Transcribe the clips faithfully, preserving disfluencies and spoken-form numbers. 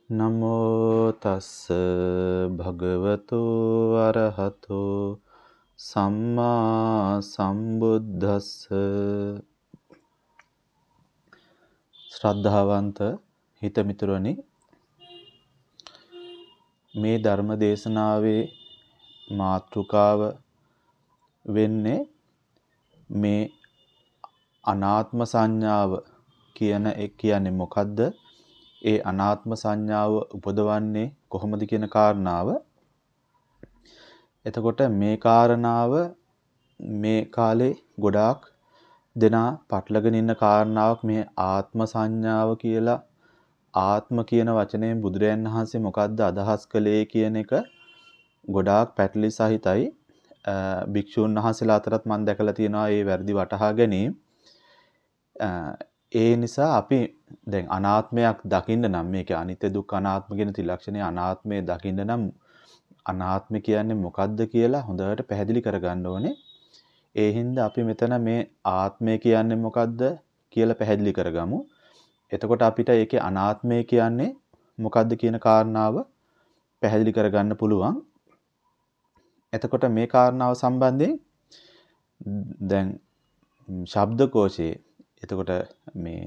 නමෝ තස්ස භගවතු අරහතෝ සම්මා සම්බුද්දස්ස. ශ්‍රද්ධාවන්ත හිතමිතුරනි, මේ ධර්ම දේශනාවේ මාතෘකාව වෙන්නේ මේ අනාත්ම සංඥාව කියන එක. කියන්නේ මොකද්ද? ඒ අනාත්ම සංඥාව උපදවන්නේ කොහොමද කියන කාරණාව. එතකොට මේ කාරණාව මේ කාලේ ගොඩාක් දෙනා පටලගෙන ඉන්න කාරණාවක්. මේ ආත්ම සංඥාව කියලා, ආත්ම කියන වචනයෙන් බුදුරයන් වහන්සේ මොකද්ද අදහස් කළේ කියන එක ගොඩාක් පැටලි සහිතයි. භික්ෂුන් වහන්සේලා අතරත් මම දැකලා තියෙනවා මේ වැරදි වටහා ගැනීම. ඒ නිසා අපි දැන් අනාත්මයක් දකින්න නම්, මේක අනිත්‍ය දුක්ඛ අනාත්ම කියන ත්‍රිලක්ෂණයේ අනාත්මය දකින්න නම් අනාත්ම කියන්නේ මොකද්ද කියලා හොඳට පැහැදිලි කරගන්න ඕනේ. ඒ හින්දා අපි මෙතන මේ ආත්මය කියන්නේ මොකද්ද කියලා පැහැදිලි කරගමු. එතකොට අපිට ඒකේ අනාත්මය කියන්නේ මොකද්ද කියන කාරණාව පැහැදිලි කරගන්න පුළුවන්. එතකොට මේ කාරණාව සම්බන්ධයෙන් දැන් ශබ්දකෝෂයේ, එතකොට මේ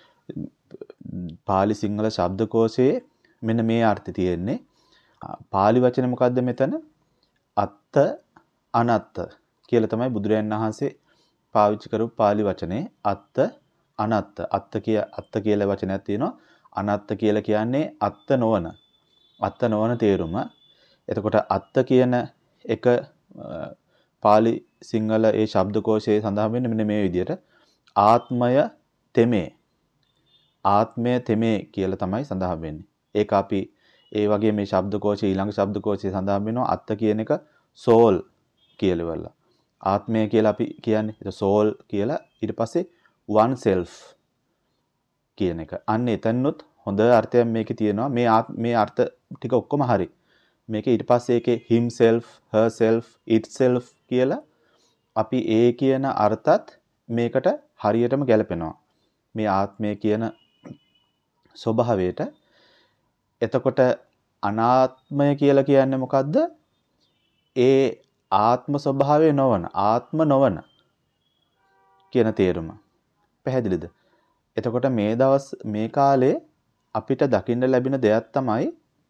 පාලි සිංහල ශබ්දකෝෂයේ මෙන්න මේ අර්ථය තියෙන්නේ. පාලි වචනේ මොකද්ද මෙතන? අත්ත අනත්ත කියලා තමයි බුදුරයන් වහන්සේ පාවිච්චි කරපු පාලි වචනේ. අත්ත අනත්ත. අත්ත කිය අත්ත කියලා වචනයක් තියෙනවා. අනත්ත කියලා කියන්නේ අත්ත නොවන, අත්ත නොවන තේරුම. එතකොට අත්ත කියන එක පාලි සිංහල ඒ ශබ්දකෝෂයේ සඳහන් වෙන්නේ මෙන්න මේ විදිහට. ආත්මය තෙමේ, ආත්මය තෙමේ කියලා තමයි සඳහන් වෙන්නේ. ඒක අපි ඒ වගේ මේ ශබ්දකෝෂයේ ඊළඟ ශබ්දකෝෂයේ සඳහන් වෙනවා අත්ත කියන එක සෝල් කියලා වල. ආත්මය කියලා අපි කියන්නේ ඒක සෝල් කියලා. ඊට පස්සේ one self කියන එක. අන්න එතනොත් හොඳ අර්ථයක් මේකේ තියෙනවා. මේ මේ අර්ථ ටික ඔක්කොම හරි. මේකේ ඊට පස්සේ ඒකේ himself, herself, itself කියලා අපි ඒ කියන අර්ථත් මේකට හරියටම ගැලපෙනවා. මේ ආත්මය කියන ස්වභාවයට. එතකොට අනාත්මය කියලා කියන්නේ මොකද්ද? ඒ ආත්ම ස්වභාවය නොවන, ආත්ම නොවන කියන තේරුම. පැහැදිලිද? එතකොට මේ දවස් මේ කාලේ අපිට දකින්න ලැබෙන දෙයක් තමයි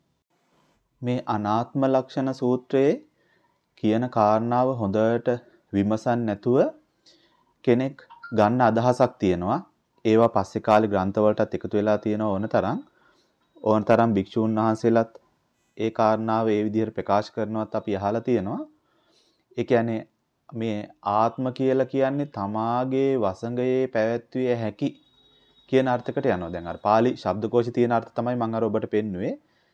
මේ අනාත්ම ලක්ෂණ සූත්‍රයේ කියන කාරණාව හොඳට විමසන් නැතුව කෙනෙක් ගන්න අදහසක් තියෙනවා. ඒවා පස්සේ කාලේ ග්‍රන්ථවලටත් එකතු වෙලා තියෙන ඕන තරම් ඕන තරම් භික්ෂූන් වහන්සේලාත් ඒ කාරණාව ඒ විදිහට ප්‍රකාශ කරනවත් අපි අහලා තියෙනවා. ඒ කියන්නේ මේ ආත්ම කියලා කියන්නේ තමාගේ වසඟයේ පැවැත්විය හැකි කියන අර්ථයකට යනවා. දැන් අර පාලි ශබ්දකෝෂේ තියෙන අර්ථ තමයි මම අර ඔබට පෙන්නුවේ.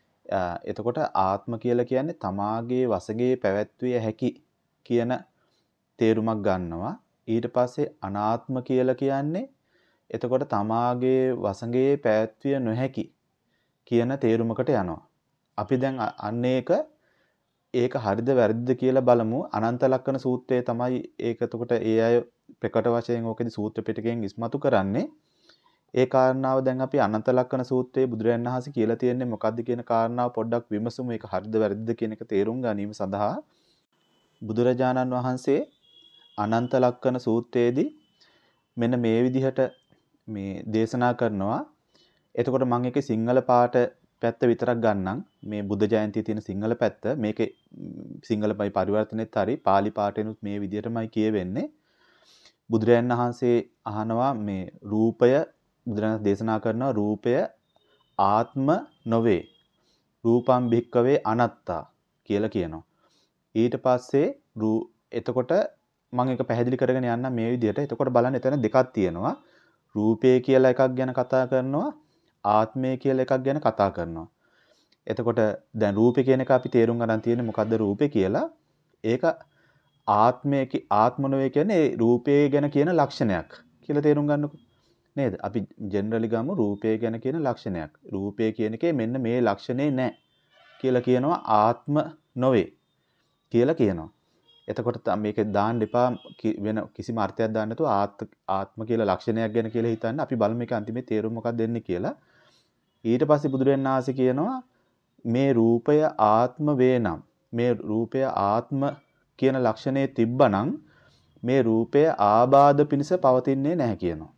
එතකොට ආත්ම කියලා කියන්නේ තමාගේ වසඟයේ පැවැත්විය හැකි කියන තේරුමක් ගන්නවා. ඊට පස්සේ අනාත්ම කියලා කියන්නේ එතකොට තමාගේ වසඟයේ පැවැත්විය නොහැකි කියන තේරුමකට යනවා. අපි දැන් අන්න ඒක ඒක හරිද වැරදිද කියලා බලමු. අනන්ත ලක්ෂණ සූත්‍රයේ තමයි ඒක. එතකොට ඒ අය ප්‍රකට වශයෙන් ඕකෙදි සූත්‍ර පිටකයෙන් ඉස්මතු කරන්නේ. ඒ කාරණාව දැන් අපි අනන්ත ලක්ෂණ සූත්‍රයේ බුදුරයන් වහන්සේ කියලා තියෙන්නේ මොකද්ද කියන කාරණාව පොඩ්ඩක් විමසමු. ඒක හරිද වැරදිද කියන එක තේරුම් ගැනීම සඳහා බුදුරජාණන් වහන්සේ අනන්ත ලක්ෂණ සූත්‍රයේදී මෙන්න මේ විදිහට මේ දේශනා කරනවා. එතකොට මම ඒකේ සිංහල පාට පැත්ත විතරක් ගන්නම්. මේ බුද්ධ ජයන්තියේ තියෙන සිංහල පැත්ත. මේකේ සිංහලයි පරිවර්තනෙත් හරි පාලි පාඨෙනුත් මේ විදිහටමයි කියවෙන්නේ. බුදුරයන් වහන්සේ අහනවා මේ රූපය, බුදුරජාණන් දේශනා කරනවා රූපය ආත්ම නොවේ. රූපම් භික්කවේ අනත්තා කියලා කියනවා. ඊට පස්සේ එතකොට මම ඒක පැහැදිලි කරගෙන යන්න මේ විදිහට. එතකොට බලන්න එතන දෙකක් තියෙනවා. රූපය කියලා එකක් ගැන කතා කරනවා, ආත්මය කියලා එකක් ගැන කතා කරනවා. එතකොට දැන් රූපය කියන එක අපි තේරුම් ගන්න තියෙන්නේ මොකද්ද රූපය කියලා? ඒක ආත්මය ආත්ම නොවේ කියන්නේ රූපය ගැන කියන ලක්ෂණයක් කියලා තේරුම් ගන්නකො. නේද? අපි ජෙනරලි ගමු රූපය ගැන කියන ලක්ෂණයක්. රූපය කියන එකේ මෙන්න මේ ලක්ෂණේ නැහැ කියලා කියනවා ආත්ම නොවේ කියලා කියනවා. එතකොට මේක දාන්න එපා වෙන කිසිම අර්ථයක් දාන්න නැතුව ආත්ම කියලා ලක්ෂණයක් ගැන කියලා හිතන්න. අපි බලමු මේක අන්තිමේ තේරුම මොකක්ද දෙන්නේ කියලා. ඊට පස්සේ බුදුරජාණන් වහන්සේ කියනවා මේ රූපය ආත්ම වේනම් මේ රූපය ආත්ම කියන ලක්ෂණේ තිබ්බනම් මේ රූපය ආබාධ පිණිස පවතින්නේ නැහැ කියනවා.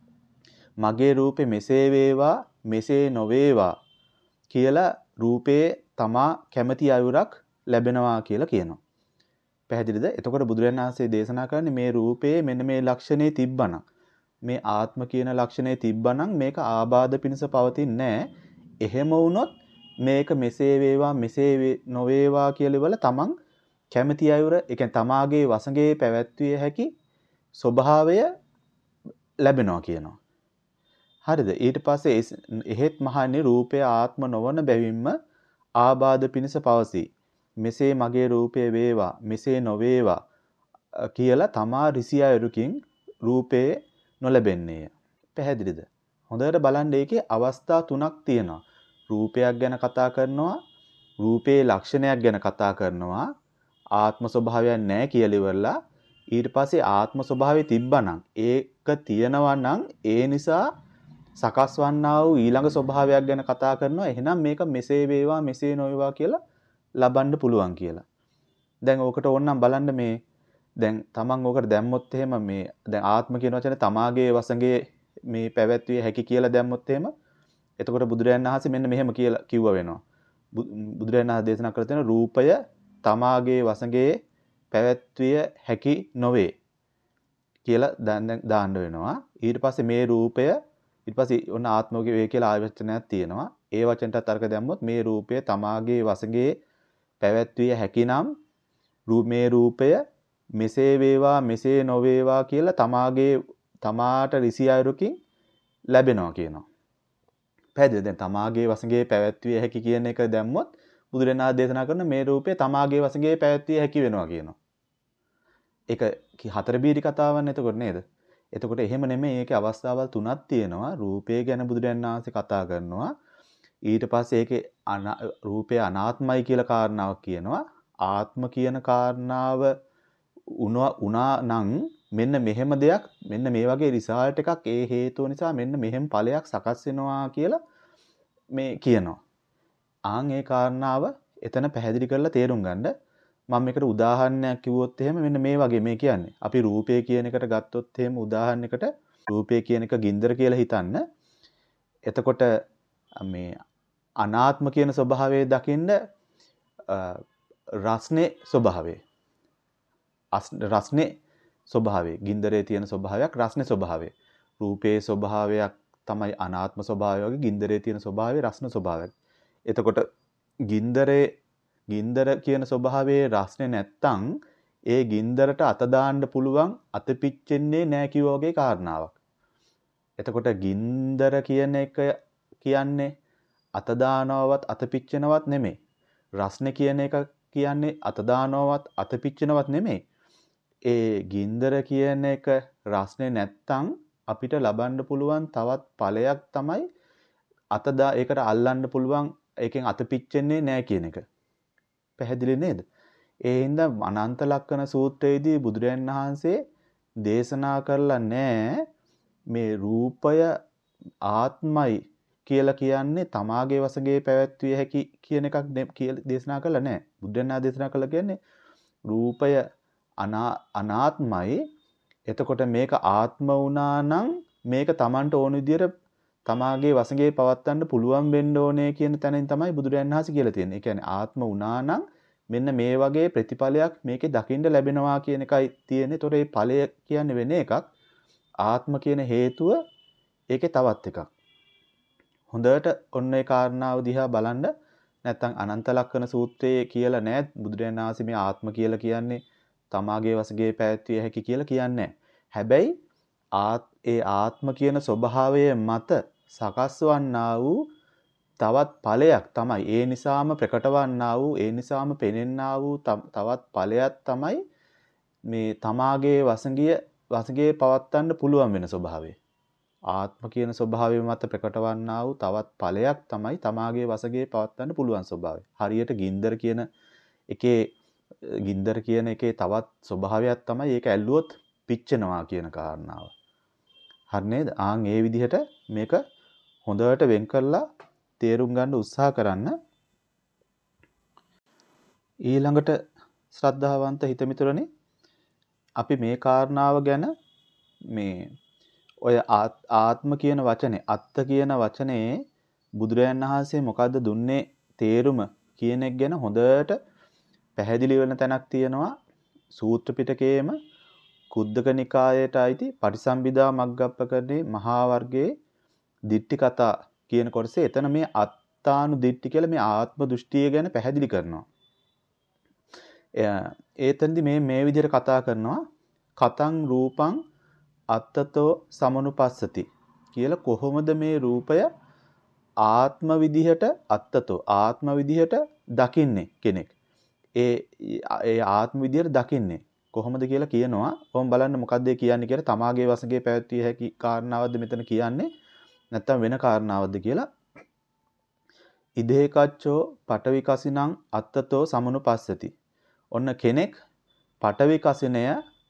මගේ රූපේ මෙසේ වේවා මෙසේ නොවේවා කියලා රූපේ තමා කැමැති අයුරක් ලැබෙනවා කියලා කියනවා. පැහැදිලිද? එතකොට බුදුරජාණන් වහන්සේ දේශනා කරන්නේ මේ රූපේ මෙන්න මේ ලක්ෂණේ තිබ්බනම් මේ ආත්ම කියන ලක්ෂණේ තිබ්බනම් මේක ආබාධ පිණිස පවතින්නේ නැහැ. එහෙම වුණොත් මේක මෙසේ වේවා මෙසේ නොවේවා කියලා ඉවල තමන් කැමැති අයුර ඒ කියන්නේ තමාගේ වසඟේ පැවැත්විය හැකි ස්වභාවය ලැබෙනවා කියනවා. හරිද? ඊට පස්සේ එහෙත් මහන්නේ රූපය ආත්ම නොවන බැවින්ම ආබාධ පිණිස පවසී. මෙසේ මගේ රූපය වේවා මෙසේ නොවේවා කියලා තමා ඍසි අයුරකින් රූපේ නොලැබෙන්නේය. පැහැදිලිද? හොඳට බලන්න ඒකේ අවස්ථා තුනක් තියෙනවා. රූපයක් ගැන කතා කරනවා, රූපේ ලක්ෂණයක් ගැන කතා කරනවා, ආත්ම ස්වභාවයක් නැහැ කියලා ඉවරලා ඊට පස්සේ ආත්ම ස්වභාවය තිබ්බනම් ඒක තියෙනවා නම් ඒ නිසා සකස් වන්නා වූ ඊළඟ ස්වභාවයක් ගැන කතා කරනවා. එහෙනම් මේක මෙසේ වේවා මෙසේ නොවේවා කියලා ලබන්න පුළුවන් කියලා. දැන් ඕකට ඕනනම් බලන්න මේ දැන් තමන් ඕකට දැම්මොත් එහෙම මේ දැන් ආත්ම කියන වචනේ තමාගේ වසඟේ මේ පැවැත්විය හැකි කියලා දැම්මොත් එහෙම එතකොට බුදුරජාණන් වහන්සේ මෙන්න මෙහෙම කියලා කිව්වා වෙනවා. බුදුරජාණන් වහන්සේ දේශනා කරලා තියෙන රූපය තමාගේ වසඟේ පැවැත්විය හැකි නොවේ කියලා දාන්න වෙනවා. ඊට පස්සේ මේ රූපය ඊට පස්සේ ඔන්න ආත්මෝගේ වේ කියලා ආයතනයක් තියෙනවා. ඒ වචනටත් අර්ථ දැම්මොත් මේ රූපය තමාගේ වසඟේ පැවැත්විය හැකිනම් මේ රූපය මෙසේ වේවා මෙසේ නොවේවා කියලා තමාගේ තමාට ඍසි අයුරකින් ලැබෙනවා කියනවා. පැහැදිලිද? දැන් තමාගේ වසඟේ පැවැත්විය හැකි කියන එක දැම්මොත් බුදුරණා දේශනා කරන මේ රූපය තමාගේ වසඟේ පැවැත්විය හැකි වෙනවා කියනවා. ඒක හතර බීරි කතාවක් එතකොට නේද? එතකොට එහෙම නෙමෙයි. ඒකේ අවස්ථාවල් තුනක් තියෙනවා. රූපය ගැන බුදුරණන් වහන්සේ කතා කරනවා. ඊට පස්සේ ඒකේ රූපය අනාත්මයි කියලා කාරණාවක් කියනවා. ආත්ම කියන කාරණාව උනා නම් මෙන්න මෙහෙම දෙයක් මෙන්න මේ වගේ රිසල්ට් එකක් ඒ හේතුව නිසා මෙන්න මෙහෙම ඵලයක් සකස් වෙනවා කියලා මේ කියනවා. ආන් ඒ කාරණාව එතන පැහැදිලි කරලා තේරුම් ගන්න මම මේකට උදාහරණයක් කිව්වොත් එහෙම මෙන්න මේ වගේ මේ කියන්නේ. අපි රූපය කියන එකට ගත්තොත් එහෙම උදාහරණයකට රූපය කියන එක ගින්දර කියලා හිතන්න. එතකොට මේ අනාත්ම කියන ස්වභාවය දකින්න රස්නේ ස්වභාවය රස්නේ ස්වභාවය ගින්දරේ තියෙන ස්වභාවයක් රස්නේ ස්වභාවය රූපේ ස්වභාවයක් තමයි අනාත්ම ස්වභාවය වගේ ගින්දරේ තියෙන ස්වභාවය රස්න ස්වභාවයක්. එතකොට ගින්දරේ ගින්දර කියන ස්වභාවයේ රස්නේ නැත්තම් ඒ ගින්දරට අත දාන්න පුළුවන් අත පිච්චෙන්නේ නැහැ කිව්වා වගේ කාරණාවක්. එතකොට ගින්දර කියන එක කියන්නේ අත දානවවත් අත පිච්චෙනවත් නෙමෙයි. රස්නේ කියන එක කියන්නේ අත දානවවත් අත පිච්චෙනවත් නෙමෙයි. ඒ ගින්දර කියන එක රස්නේ නැත්තම් අපිට ලබන්න පුළුවන් තවත් ඵලයක් තමයි අත දා ඒකට අල්ලන්න පුළුවන් ඒකෙන් අත පිච්චෙන්නේ නැහැ කියන එක. පැහැදිලි නේද? ඒ හින්දා අනන්ත ලක්ෂණ සූත්‍රයේදී බුදුරජාණන් වහන්සේ දේශනා කරලා නැහැ මේ රූපය ආත්මයි කියලා කියන්නේ තමාගේ වසඟේ පැවැත්විය හැකි කියන එකක් කියලා දේශනා කළා නැහැ. බුදුරජාණන් දේශනා කළා කියන්නේ රූපය අනාත්මයි. එතකොට මේක ආත්ම වුණා නම් මේක Tamanට ඕන විදියට තමාගේ වසඟේ පවත්වන්න පුළුවන් වෙන්න ඕනේ කියන තැනින් තමයි බුදුරජාණන් වහන්සේ කියලා තියෙන්නේ. ඒ කියන්නේ ආත්ම වුණා නම් මෙන්න මේ වගේ ප්‍රතිඵලයක් මේකේ දකින්න ලැබෙනවා කියන එකයි තියෙන්නේ. ඒතොර මේ ඵලය කියන්නේ වෙන එකක්. ආත්ම කියන හේතුව ඒකේ තවත් එකක්. හොඳට ඔන්න ඒ කාරණාව දිහා බලන්න. නැත්නම් අනන්ත ලක්ෂණ සූත්‍රයේ කියලා නෑ බුදුරජාණන් වහන්සේ මේ ආත්ම කියලා කියන්නේ තමාගේ වසඟේ පැවැත්විය හැකි කියලා කියන්නේ. හැබැයි ඒ ආත්ම කියන ස්වභාවය මත සකස් වන්නා වූ තවත් ඵලයක් තමයි ඒ නිසාම ප්‍රකට වන්නා වූ ඒ නිසාම පෙනෙන්නා වූ තවත් ඵලයක් තමයි මේ තමාගේ වසඟිය වසඟේ පවත්වන්න පුළුවන් වෙන ස්වභාවය. ආත්ම කියන ස්වභාවය මත ප්‍රකට වන්නා වූ තවත් ඵලයක් තමයි තමාගේ වසඟේ පවත්වන්න පුළුවන් ස්වභාවය. හරියට ගින්දර කියන එකේ ගින්දර කියන එකේ තවත් ස්වභාවයක් තමයි ඒක ඇල්ලුවොත් පිච්චෙනවා කියන කාරණාව. හරි නේද? ආන් ඒ විදිහට මේක හොඳට වෙන් කරලා තේරුම් ගන්න උත්සාහ කරන්න. ඊළඟට ශ්‍රද්ධාවන්ත හිතමිතුරනි අපි මේ කාරණාව ගැන මේ ඔය ආත්ම කියන වචනේ අත්ත කියන වචනේ බුදුරයන් වහන්සේ මොකද්ද දුන්නේ තේරුම කියන එක ගැන හොඳට පැහැදිලි වෙන තැනක් තියෙනවා සූත්‍ර පිටකයේම කුද්දක නිකායට අයිති පටිසම්භිදා මග්ගප්පකරණේ මහා වර්ගයේ දිට්ඨි කතා කියන කොටසේ එතන මේ අත්තානු දිට්ඨි කියලා මේ ආත්ම දෘෂ්ටිය ගැන පැහැදිලි කරනවා. ඒතෙන්දි මේ මේ විදිහට කතා කරනවා කතං රූපං අත්තතෝ සමනුපස්සති කියලා කොහොමද මේ රූපය ආත්ම විදිහට අත්තතෝ ආත්ම විදිහට දකින්නේ කෙනෙක්. ඒ ඒ ආත්ම විදිහට දකින්නේ කොහොමද කියලා කියනවා. කොහොම බලන්න මොකද්ද කියන්නේ කියලා තමාගේ වශයෙන් පැවැත්විය හැකි කාරණාවක්ද මෙතන කියන්නේ නැත්නම් වෙන කාරණාවක්ද කියලා. ඉදේකච්චෝ පඨවි කසිනං අත්තතෝ සමනුපස්සති. ඔන්න කෙනෙක් පඨවි කසිනය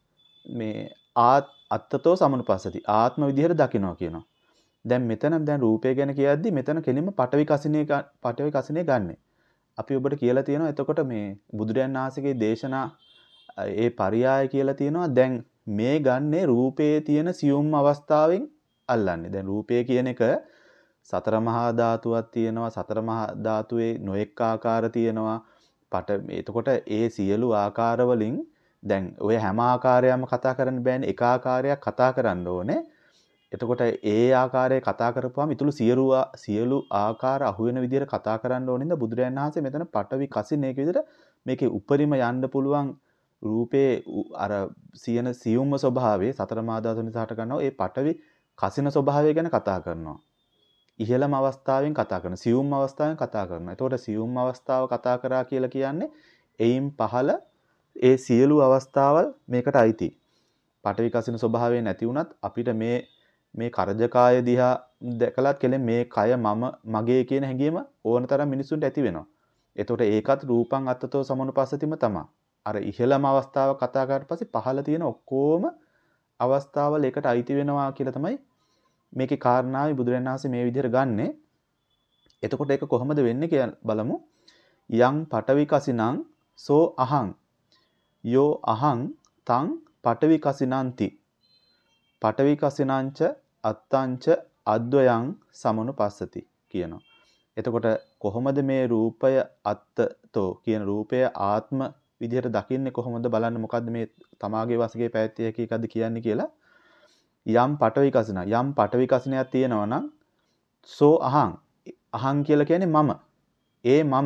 මේ ආත් අත්තතෝ සමනුපස්සති ආත්ම විදිහට දකිනවා කියනවා. දැන් මෙතන දැන් රූපය ගැන කියද්දි මෙතන කෙලින්ම පඨවි කසිනේ පඨවි කසිනේ ගන්නෙ. අපි ඔබට කියලා තියෙනවා එතකොට මේ බුදුරයන් වහන්සේගේ දේශනා ඒ පරියාය කියලා තියෙනවා දැන් මේ ගන්නේ රූපයේ තියෙන සියුම් අවස්ථාවෙන් අල්ලන්නේ. දැන් රූපය කියන එක සතර මහා ධාතුවක් තියෙනවා. සතර මහා ධාතුවේ නොඑක් ආකාර තියෙනවා. පට එතකොට ඒ සියලු ආකාර වලින් දැන් ඔය හැම ආකාරයක්ම කතා කරන්න බෑනේ. එක ආකාරයක් කතා කරන්න ඕනේ. එතකොට ඒ ආකාරයේ කතා කරපුවාම ඊටු සියලු සියලු ආකාර අහුවෙන විදිහට කතා කරන්න ඕනින්ද බුදුරයන් වහන්සේ මෙතන පටවි කසිනේක විදිහට මේකේ උපරිම යන්න පුළුවන් රූපේ අර සියන සියුම්ම ස්වභාවයේ සතර මහා ධාතු නිසා හට ගන්නවා. ඒ පටවි කසින ස්වභාවය ගැන කතා කරනවා. ඉහළම අවස්ථාවෙන් කතා කරන සියුම් අවස්ථාවෙන් කතා කරනවා. එතකොට සියුම් අවස්ථාව කතා කරා කියලා කියන්නේ එයින් පහළ ඒ සියලු අවස්ථාවල් මේකට අයිති. පටවි කසින ස්වභාවය නැති වුණත් අපිට මේ මේ කරජකාය දිහා දැකලත් කෙලෙන් මේ කය මම මගේ කියන හැඟීම ඕනතරම් මිනිසුන්ට ඇති වෙනවා. එතකොට ඒකත් රූපං අත්තතෝ සමනුපස්සතිම තමයි. අර ඉහළම අවස්ථාව කතා කරලා පස්සේ පහළ තියෙන ඔක්කොම අවස්ථාවල් ඒකට අයිති වෙනවා කියලා තමයි මේකේ කාරණාවයි බුදුරජාණන් වහන්සේ මේ විදිහට ගන්නෙ. එතකොට ඒක කොහොමද වෙන්නේ කියලා බලමු. යං පඨවි කසිනං සෝ අහං යෝ අහං තං පඨවි කසිනන්ති පඨවි කසිනංච අත්තංච අද්වයං සමනුපස්සති කියනවා. එතකොට කොහොමද මේ රූපය අත්තතෝ කියන රූපය ආත්ම විදිහට දකින්නේ කොහොමද බලන්න මොකද්ද මේ තමාගේ වශයෙන් පැවැත්විය හැකි එකද කියන්නේ කියලා. යම් පඨවි කසින යම් පඨවි කසිනයක් තියෙනවා නම් සෝ අහං අහං කියලා කියන්නේ මම. ඒ මම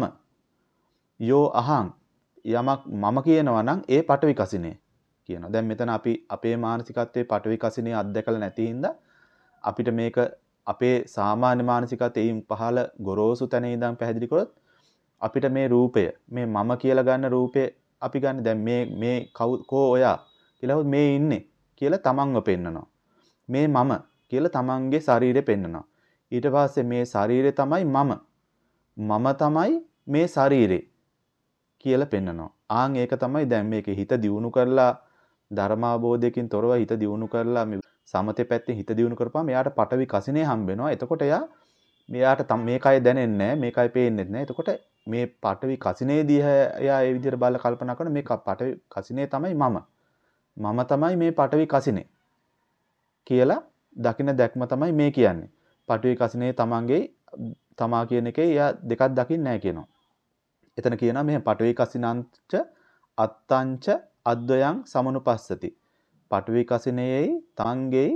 යෝ අහං යමක් මම කියනවා නම් ඒ පඨවි කසිනේ කියනවා. දැන් මෙතන අපි අපේ මානසිකත්වයේ පඨවි කසිනේ අත්දැකලා නැති හින්දා අපිට මේක අපේ සාමාන්‍ය මානසිකත්වයෙන් පහළ ගොරෝසු තැන ඉඳන් පැහැදිලි කරොත් අපිට මේ රූපය මේ මම කියලා ගන්න රූපය අපි ගන්න දැන් මේ මේ කෝ ඔයා කියලා මේ ඉන්නේ කියලා තමන්ව පෙන්නනවා. මේ මම කියලා තමන්ගේ ශරීරය පෙන්නනවා. ඊට පස්සේ මේ ශරීරය තමයි මම. මම තමයි මේ ශරීරය කියලා පෙන්නනවා. ආන් ඒක තමයි දැන් මේකේ හිත දියුණු කරලා ධර්මාබෝධයකින් තොරව හිත දියුණු කරලා මේ සමතේ පැත්තේ හිත දියුණු කරපුවාම එයාට පටවි කසිනේ හම්බ වෙනවා. එතකොට එයා මෙයාට මේකයි දැනෙන්නේ නැහැ, මේකයි පේන්නේ නැහැ. එතකොට මේ පටවි කසිනේදී එයා ඒ විදිහට බලලා කල්පනා කරන මේ පටවි කසිනේ තමයි මම. මම තමයි මේ පටවි කසිනේ කියලා දකින දැක්ම තමයි මේ කියන්නේ. පටවි කසිනේ තමන්ගේ තමා කියන එකේ එයා දෙකක් දකින්නේ නැහැ කියනවා. එතන කියනවා මේ පටවි කසිනංච අත්තංච අද්වයං සමනුපස්සති. පටවි කසිනේයි තමන්ගේ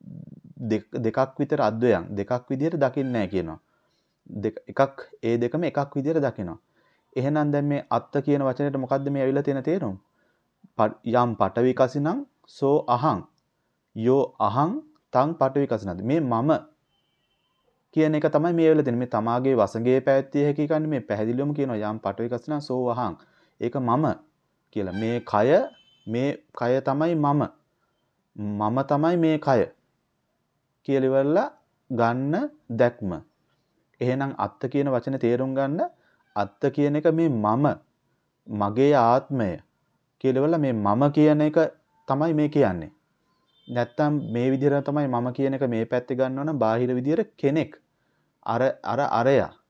දෙකක් විතර අද්වයන් දෙකක් විදිහට දකින්නේ නැහැ කියනවා. දෙක එකක් ඒ දෙකම එකක් විදිහට දකිනවා. එහෙනම් දැන් මේ අත්ත කියන වචනේට මොකද්ද මේ ඇවිල්ලා තියෙන තේරුම? යම් පටවි කසිනං සෝ අහං යෝ අහං තං පටවි කසිනද මේ මම කියන එක තමයි මේ ඇවිල්ලා තියෙන්නේ. මේ තමාගේ වසඟේ පැවැත්විය හැකි කන්නේ මේ පැහැදිලිවම කියනවා යම් පටවි කසිනං සෝ අහං. ඒක මම කියලා. මේ කය මේ කය තමයි මම. මම තමයි මේ කය කියලා ඉවරලා ගන්න දැක්ම. එහෙනම් අත්ත කියන වචනේ තේරුම් ගන්න අත්ත කියන එක මේ මම මගේ ආත්මය කියලා ඉවරලා මේ මම කියන එක තමයි මේ කියන්නේ. නැත්තම් මේ විදිහට තමයි මම කියන එක මේ පැත්තේ ගන්නවා නම් බාහිර විදිහට කෙනෙක් අර අර අරයා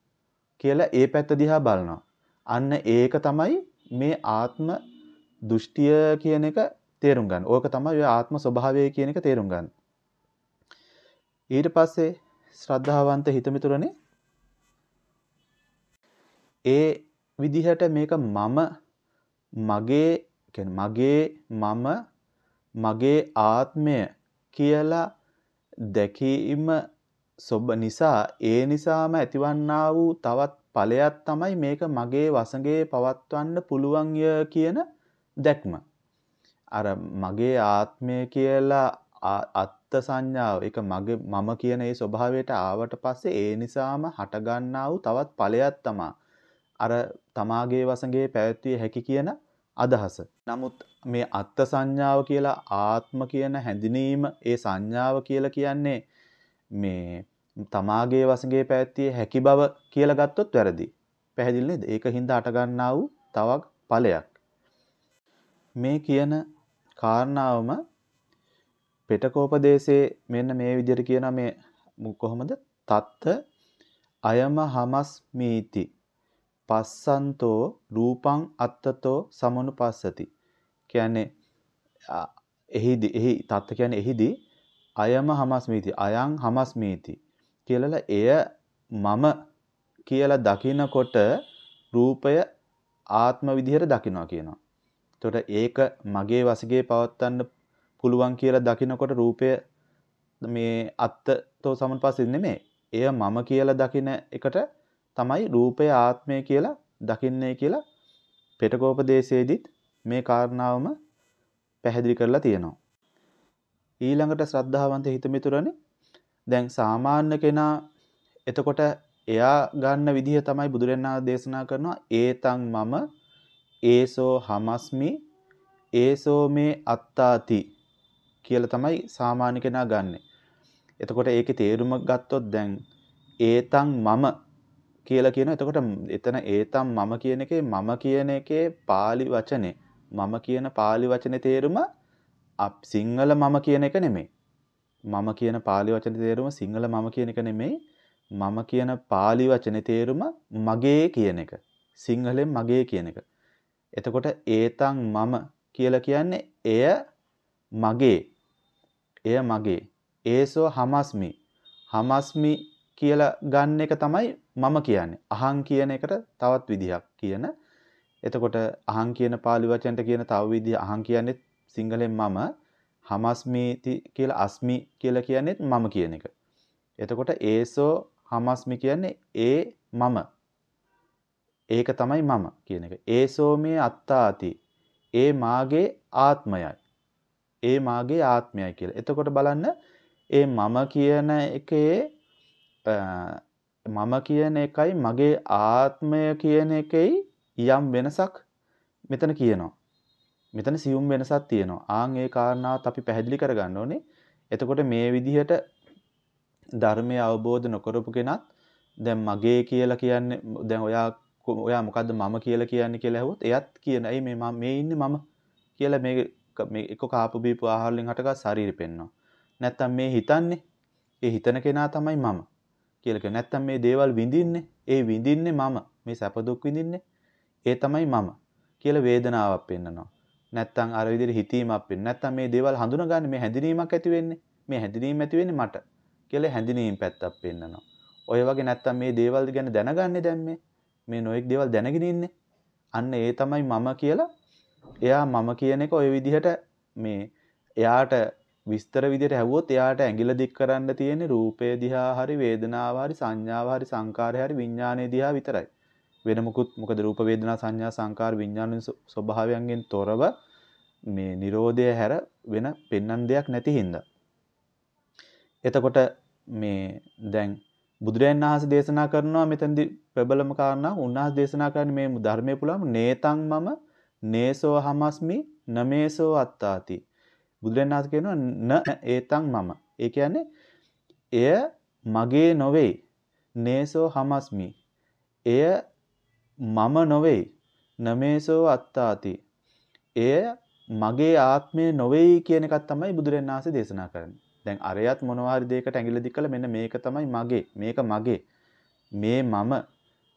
කියලා ඒ පැත්ත දිහා බලනවා. අන්න ඒක තමයි මේ ආත්ම දෘෂ්ටිය කියන එක තේරුම් ගන්න. ඕක තමයි ඔය ආත්ම ස්වභාවය කියන එක තේරුම් ගන්න. ඊට පස්සේ ශ්‍රද්ධාවන්ත හිතමිතුරනේ ඒ විදිහට මේක මම මගේ කියන්නේ මගේ මම මගේ ආත්මය කියලා දැකීම සොබ නිසා ඒ නිසාම ඇතිවන්නා වූ තවත් ඵලයක් තමයි මේක මගේ වසඟේ පවත්වන්න පුළුවන් ය කියන දැක්ම. අර මගේ ආත්මය කියලා අත්ත් සංඥාව ඒක මගේ මම කියන ඒ ස්වභාවයට ආවට පස්සේ ඒ නිසාම හටගන්නා වූ තවත් ඵලයක් තමයි අර තමාගේ වසඟේ පැවැත්විය හැකි කියන අදහස. නමුත් මේ අත්ත් සංඥාව කියලා ආත්ම කියන හැඳිනීම ඒ සංඥාව කියලා කියන්නේ මේ තමාගේ වසඟේ පැවැත්විය හැකි බව කියලා ගත්තොත් වැරදි. පැහැදිලි නේද? ඒක හින්දා අට ගන්නා වූ තවක් ඵලයක්. මේ කියන කාරණාවම පිටකෝපදේශයේ මෙන්න මේ විදිහට කියනවා මේ කොහොමද? තත්ත අයම හමස්මීති පස්සන්තෝ රූපං අත්තතෝ සමනුපස්සති. කියන්නේ එහිදී එහි තත්ත කියන්නේ එහිදී අයම හමස්මීති අයං හමස්මීති කියලා එය මම කියලා දකිනකොට රූපය ආත්ම විදිහට දකිනවා කියනවා. එතකොට ඒක මගේ වශයෙන් පවත්වන්න පුළුවන් කියලා දකිනකොට රූපය මේ අත්තතෝ සමනුපස්සති නෙමෙයි. එය මම කියලා දකින එකට තමයි රූපය ආත්මය කියලා දකින්නේ කියලා පිටකෝපදේශයේදීත් මේ කාරණාවම පැහැදිලි කරලා තියෙනවා. ඊළඟට ශ්‍රද්ධාවන්ත හිතමිතුරනේ දැන් සාමාන්‍ය කෙනා එතකොට එයා ගන්න විදිහ තමයි බුදුරණා දේශනා කරනවා ඒතං මම ඒසෝ හමස්මි ඒසෝ මේ අත්තාති කියලා තමයි සාමාන්‍ය කෙනා ගන්නෙ. එතකොට ඒකේ තේරුම ගත්තොත් දැන් ඒතං මම කියලා කියනවා. එතකොට එතන ඒතම් මම කියන එකේ මම කියන එකේ pāli වචනේ මම කියන pāli වචනේ තේරුම සිංහල මම කියන එක නෙමෙයි. මම කියන pāli වචනේ තේරුම සිංහල මම කියන එක නෙමෙයි. මම කියන pāli වචනේ තේරුම මගේ කියන එක. සිංහලෙන් මගේ කියන එක. එතකොට ඒතම් මම කියලා කියන්නේ එය මගේ. එය මගේ. ඒසෝ හමස්මි. හමස්මි කියලා ගන්න එක තමයි මම කියන්නේ. අහං කියන එකට තවත් විදිහක් කියන. එතකොට අහං කියන pāli වචනට කියන තව විදිහ අහං කියන්නේ සිංහලෙන් මම හමස්මිති කියලා අස්මි කියලා කියන්නේ මම කියන එක. එතකොට ඒසෝ හමස්මි කියන්නේ ඒ මම. ඒක තමයි මම කියන එක. ඒසෝ මේ අත්තාති. ඒ මාගේ ආත්මයයි. ඒ මාගේ ආත්මයයි කියලා. එතකොට බලන්න ඒ මම කියන එකේ මම කියන එකයි මගේ ආත්මය කියන එකයි යම් වෙනසක් මෙතන කියනවා. මෙතන සියුම් වෙනසක් තියෙනවා. ආන් ඒ කාරණාවත් අපි පැහැදිලි කරගන්න ඕනේ. එතකොට මේ විදිහට ධර්මය අවබෝධ නොකරපු කෙනත් දැන් මගේ කියලා කියන්නේ දැන් ඔයා ඔයා මොකද්ද මම කියලා කියන්නේ කියලා ඇහුවොත් එයත් කියන ඇයි මේ මම මේ ඉන්නේ මම කියලා මේ මේ එක කාපු බීපු ආහාර වලින් හටගත් ශරීරෙ පෙන්නවා. නැත්තම් මේ හිතන්නේ ඒ හිතන කෙනා තමයි මම කියලා කියන. නැත්තම් මේ දේවල් විඳින්නේ ඒ විඳින්නේ මම මේ සැප දුක් විඳින්නේ ඒ තමයි මම කියලා වේදනාවක් පෙන්නනවා. නැත්තම් අර විදිහට හිතීමක් පෙන්න. නැත්තම් මේ දේවල් හඳුනගන්නේ මේ හැඳිනීමක් ඇති වෙන්නේ. මේ හැඳිනීම ඇති වෙන්නේ මට කියලා හැඳිනීම පැත්තක් පෙන්නනවා. ඔය වගේ නැත්තම් මේ දේවල් ගැන දැනගන්නේ දැන් මේ මේ නොඑක් දේවල් දැනගෙන ඉන්නේ. අන්න ඒ තමයි මම කියලා. එයා මම කියන එක ඔය විදිහට මේ එයාට විස්තර විදිහට හැවුවොත් එයාට ඇඟිල්ල දික් කරන්න තියෙන්නේ රූපය දිහා හරි වේදනාව හරි සංඥාව හරි සංකාරය හරි විඥානය දිහා විතරයි. වෙන මොකුත් මොකද රූප වේදනා සංඥා සංකාර විඥාන ස්වභාවයන්ගෙන් තොරව මේ Nirodha හැර වෙන පෙන්වන්න දෙයක් නැති හින්දා. එතකොට මේ දැන් බුදුරජාණන් වහන්සේ දේශනා කරනවා මෙතනදී ප්‍රබලම කාරණා උන්වහන්සේ දේශනා කරන්නේ මේ ධර්මයේ පුළුවන් නේතං මම නේසෝ හමස්මි නමේසෝ අත්තාති. බුදුරජාණන් වහන්සේ කියනවා න ඒතං මම. ඒ කියන්නේ එය මගේ නොවේ. නේසෝ හමස්මි. එය මම නොවේ. නමේසෝ අත්තාති. එය මගේ ආත්මය නොවේ කියන එකක් තමයි බුදුරජාණන් වහන්සේ දේශනා කරන්නේ. දැන් අරයත් මොනවා හරි දෙයකට ඇඟිල්ල දික් කළා මෙන්න මේක තමයි මගේ. මේක මගේ. මේ මම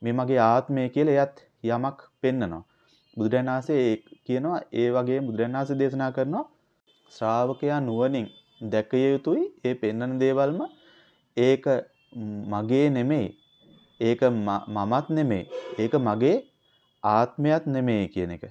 මේ මගේ ආත්මය කියලා එයත් යමක් පෙන්නනවා. බුදුරජාණන් වහන්සේ කියනවා ඒ වගේ බුදුරජාණන් වහන්සේ දේශනා කරනවා ශ්‍රාවකයා නුවණින් දැකිය යුතුයි ඒ පෙන්නන දේවල්ම ඒක මගේ නෙමෙයි. ඒක මමත් නෙමෙයි. ඒක මගේ ආත්මයක් නෙමෙයි කියන එක.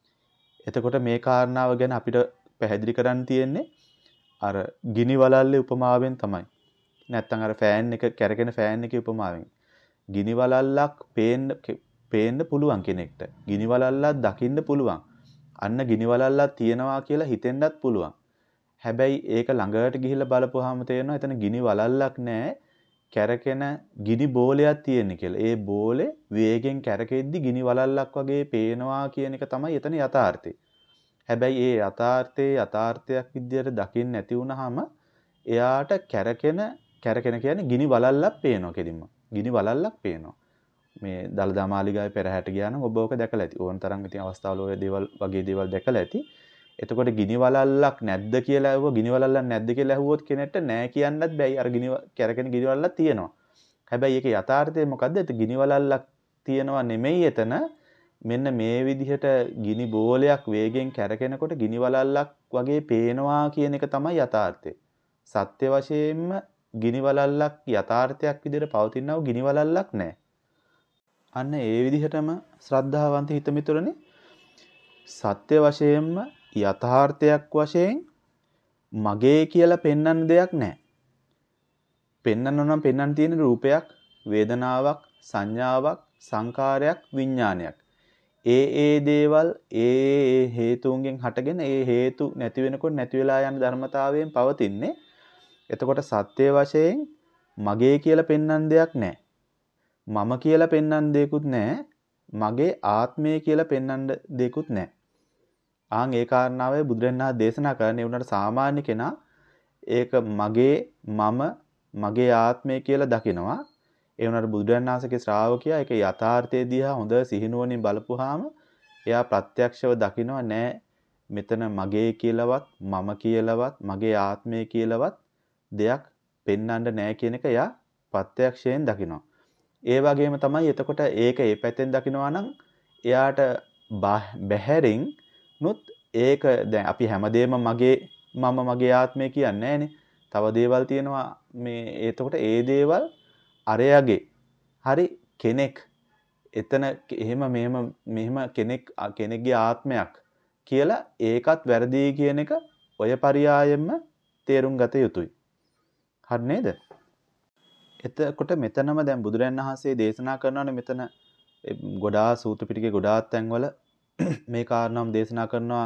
එතකොට මේ කාරණාව ගැන අපිට පැහැදිලි කරන්න තියෙන්නේ අර ගිනි වලල්ලේ උපමාවෙන් තමයි. නැත්තම් අර ෆෑන් එක කැරකෙන ෆෑන් එකේ උපමාවෙන්. ගිනි වලල්ලක් පේන්න පේන්න පුළුවන් කෙනෙක්ට. ගිනි වලල්ලක් දකින්න පුළුවන්. අන්න ගිනි වලල්ලක් තියනවා කියලා හිතෙන්නත් පුළුවන්. හැබැයි ඒක ළඟට ගිහිල්ලා බලපුවාම තේරෙනවා එතන ගිනි වලල්ලක් නැහැ. කැරකෙන ගිනි බෝලයක් තියෙන කියලා. ඒ බෝලේ වේගෙන් කැරකෙද්දි ගිනි වලල්ලක් වගේ පේනවා කියන එක තමයි එතන යථාර්ථය. හැබැයි ඒ යථාර්ථයේ යථාර්ථයක් විදියට දකින්න නැති වුනහම එයාට කැරකෙන කැරකෙන කියන්නේ ගිනි වලල්ලක් පේනවා කෙලින්ම. ගිනි වලල්ලක් පේනවා. මේ දලදා මාලිගාවේ පෙරහැට ගියා නම් ඔබ ඕක දැකලා ඇති. ඕන තරම් ඉතින් අවස්ථාවල ඔය දේවල් වගේ දේවල් දැකලා ඇති. එතකොට ගිනි වලල්ලක් නැද්ද කියලා ඇහුවා ගිනි වලල්ලක් නැද්ද කියලා ඇහුවොත් කෙනෙක්ට නෑ කියන්නත් බැයි. අර ගිනි කැරකෙන ගිනි වලල්ලක් තියෙනවා. හැබැයි ඒකේ යථාර්ථය මොකද්ද? ඒ ගිනි වලල්ලක් තියෙනවා නෙමෙයි එතන. මෙන්න මේ විදිහට ගිනි බෝලයක් වේගෙන් කැරකෙනකොට ගිනි වලල්ලක් වගේ පේනවා කියන එක තමයි යථාර්ථය. සත්‍ය වශයෙන්ම ගිනි වලල්ලක් යථාර්ථයක් විදිහට පවතිනව ගිනි වලල්ලක් නෑ. අන්න ඒ විදිහටම ශ්‍රද්ධාවන්ත හිතමිතුරනේ සත්‍ය වශයෙන්ම යථාර්ථයක් වශයෙන් මගේ කියලා පෙන්වන්න දෙයක් නැහැ. පෙන්වන්න නම් පෙන්වන්න තියෙන රූපයක්, වේදනාවක්, සංඥාවක්, සංකාරයක්, විඥානයක්. ඒ ඒ දේවල් ඒ ඒ හේතුන්ගෙන් හටගෙන ඒ හේතු නැති වෙනකොට නැති වෙලා යන ධර්මතාවයෙන් පවතින්නේ. එතකොට සත්‍ය වශයෙන් මගේ කියලා පෙන්වන්න දෙයක් නැහැ. මම කියලා පෙන්වන්න දෙයක්වත් නැහැ. මගේ ආත්මය කියලා පෙන්වන්න දෙයක්වත් නැහැ. ආන් ඒ කාරණාවයි බුදුරණා දේශනා කරන්නේ උනට සාමාන්‍ය කෙනා ඒක මගේ මම මගේ ආත්මය කියලා දකිනවා. ඒ උනට බුදුරණාහි ශ්‍රාවකයා ඒක යථාර්ථයේ දිහා හොඳ සිහිනුවණින් බලපුවාම එයා ප්‍රත්‍යක්ෂව දකිනවා නෑ මෙතන මගේ කියලාවත් මම කියලාවත් මගේ ආත්මය කියලාවත් දෙයක් පෙන්වන්න නෑ කියන එක එයා ප්‍රත්‍යක්ෂයෙන් දකිනවා. ඒ වගේම තමයි එතකොට ඒක ඒ පැත්තෙන් දකිනවා නම් එයාට බැහැරින් නුත් ඒක දැන් අපි හැමදේම මගේ මම මගේ ආත්මය කියන්නේ නැහනේ. තව දේවල් තියෙනවා මේ එතකොට ඒ දේවල් අරයාගේ හරි කෙනෙක් එතන එහෙම මෙහෙම මෙහෙම කෙනෙක් කෙනෙක්ගේ ආත්මයක් කියලා ඒකත් වැරදි කියන එක ඔය පරියායෙන්ම තේරුම් ගත යුතුයි. හරි නේද? එතකොට මෙතනම දැන් බුදුරජාණන් වහන්සේ දේශනා කරනවානේ මෙතන ගොඩාක් සූත්‍ර පිටකේ ගොඩාක් තැන්වල මේ කාරණාම් දේශනා කරනවා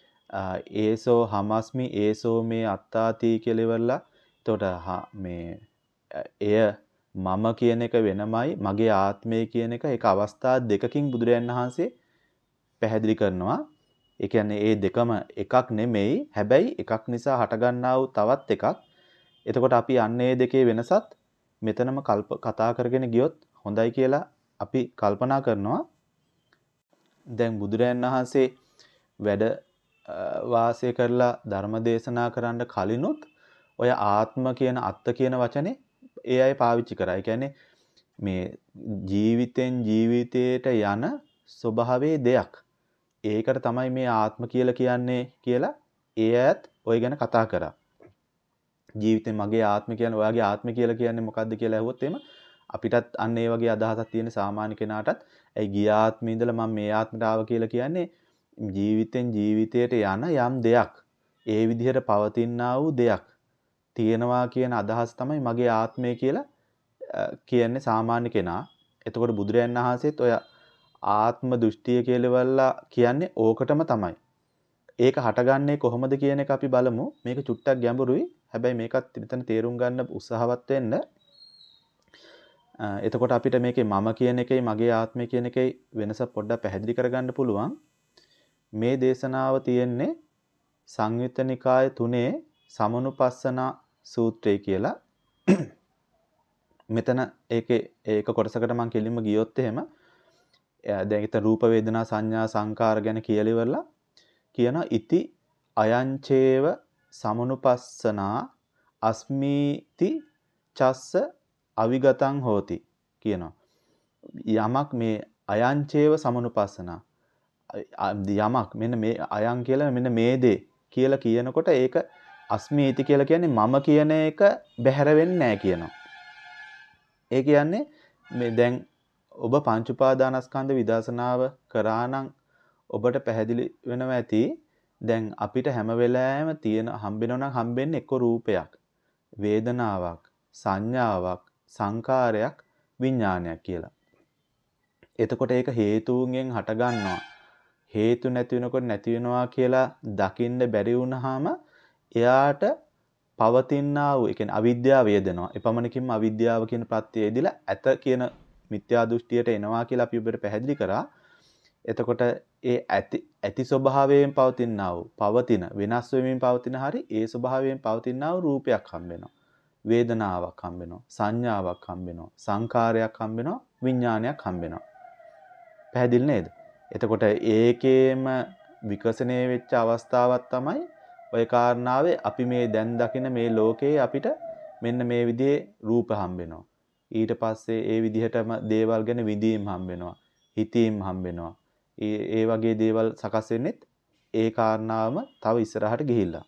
ඒසෝ හමස්මි ඒසෝ මේ අත්තාති කියලා ඉවරලා එතකොට මේ එය මම කියන එක වෙනමයි මගේ ආත්මය කියන එක ඒක අවස්ථා දෙකකින් බුදුරජාණන් වහන්සේ පැහැදිලි කරනවා. ඒ කියන්නේ ඒ දෙකම එකක් නෙමෙයි. හැබැයි එකක් නිසා හටගන්නා වූ තවත් එකක්. එතකොට අපි අන්නේ දෙකේ වෙනසත් මෙතනම කල්ප කතා කරගෙන ගියොත් හොඳයි කියලා අපි කල්පනා කරනවා. දැන් බුදුරජාණන් වහන්සේ වැඩ වාසය කරලා ධර්ම දේශනා කරන්න කලිනුත් ඔය ආත්ම කියන අත්ත කියන වචනේ ඒ අය පාවිච්චි කරා. ඒ කියන්නේ මේ ජීවිතෙන් ජීවිතයට යන ස්වභාවයේ දෙයක්. ඒකට තමයි මේ ආත්ම කියලා කියන්නේ කියලා ඒ අයත් ඔය ගැන කතා කරා. ජීවිතේ මගේ ආත්ම කියන්නේ ඔයාගේ ආත්ම කියලා කියන්නේ මොකද්ද කියලා ඇහුවොත් එහෙම අපිටත් අන්න ඒ වගේ අදහසක් තියෙන සාමාන්‍ය කෙනාටත් ඒ ගිය ආත්මේ ඉඳලා මම මේ ආත්මට ආව කියලා කියන්නේ ජීවිතෙන් ජීවිතයට යන යම් දෙයක්. ඒ විදිහට පවතිනා වූ දෙයක් තියෙනවා කියන අදහස තමයි මගේ ආත්මය කියලා කියන්නේ සාමාන්‍ය කෙනා. එතකොට බුදුරයන් වහන්සේත් ඔය ආත්ම දෘෂ්ටිය කියලා කියන්නේ ඕකටම තමයි. ඒක හටගන්නේ කොහොමද කියන එක අපි බලමු. මේක චුට්ටක් ගැඹුරුයි. හැබැයි මේකත් මෙතන තේරුම් ගන්න උත්සාහවත් වෙන්න. එතකොට අපිට මේකේ මම කියන එකයි මගේ ආත්මය කියන එකයි වෙනස පොඩ්ඩක් පැහැදිලි කරගන්න පුළුවන්. මේ දේශනාව තියෙන්නේ සංයුත්ත නිකාය තුනේ සමනුපස්සනා සූත්‍රය කියලා. මෙතන ඒකේ ඒක කොටසකට මම කෙලින්ම ගියොත් එහෙම දැන් ඉතින් රූප වේදනා සංඥා සංකාර ගැන කියලා ඉවරලා කියන ඉති අයංචේව සමනුපස්සනා අස්මීති චස්ස අවිගතං හෝති කියනවා. යමක් මේ අයංචේව සමනුපස්සනා යමක් මෙන්න මේ අයං කියලා මෙන්න මේ දේ කියලා කියනකොට ඒක අස්මීති කියලා කියන්නේ මම කියන එක බැහැර වෙන්නේ නැහැ කියනවා. ඒ කියන්නේ මේ දැන් ඔබ පංච උපාදානස්කන්ධ විදර්ශනාව කරා නම් ඔබට පැහැදිලි වෙනවා ඇති. දැන් අපිට හැම වෙලාවෙම තියෙන හම්බෙනවා නම් හම්බෙන්නේ එක්ක රූපයක්, වේදනාවක්, සංඥාවක්, සංකාරයක්, විඥානයක් කියලා. එතකොට ඒක හේතුන්ගෙන් හට ගන්නවා. හේතු නැති වෙනකොට නැති වෙනවා කියලා දකින්න බැරි වුණාම එයාට පවතිනා වූ ඒ කියන්නේ අවිද්‍යාව වේදනවා. එපමණකින්ම අවිද්‍යාව කියන ප්‍රත්‍යය එදිලා ඇත කියන මිත්‍යා දෘෂ්ටියට එනවා කියලා අපි ඔබට පැහැදිලි කරා. එතකොට ඒ ඇති ඇති ස්වභාවයෙන් පවතිනා වූ පවතින වෙනස් වෙමින් පවතින හරි ඒ ස්වභාවයෙන් පවතිනා වූ රූපයක් හම්බ වෙනවා. වේදනාවක් හම්බ වෙනවා. සංඥාවක් හම්බ වෙනවා. සංකාරයක් හම්බ වෙනවා. විඥානයක් හම්බ වෙනවා. පැහැදිලි නේද? එතකොට ඒකේම විකසනය වෙච්ච අවස්ථාවක් තමයි ඔය කාරණාවේ අපි මේ දැන් දකින මේ ලෝකේ අපිට මෙන්න මේ විදිහේ රූප හම්බ වෙනවා. ඊට පස්සේ ඒ විදිහටම දේවල් ගැන විඳීම් හම්බ වෙනවා. හිතීම් හම්බ වෙනවා. ඒ ඒ වගේ දේවල් සකස් වෙන්නෙත් ඒ කාරණාවම තව ඉස්සරහට ගිහිල්ලා.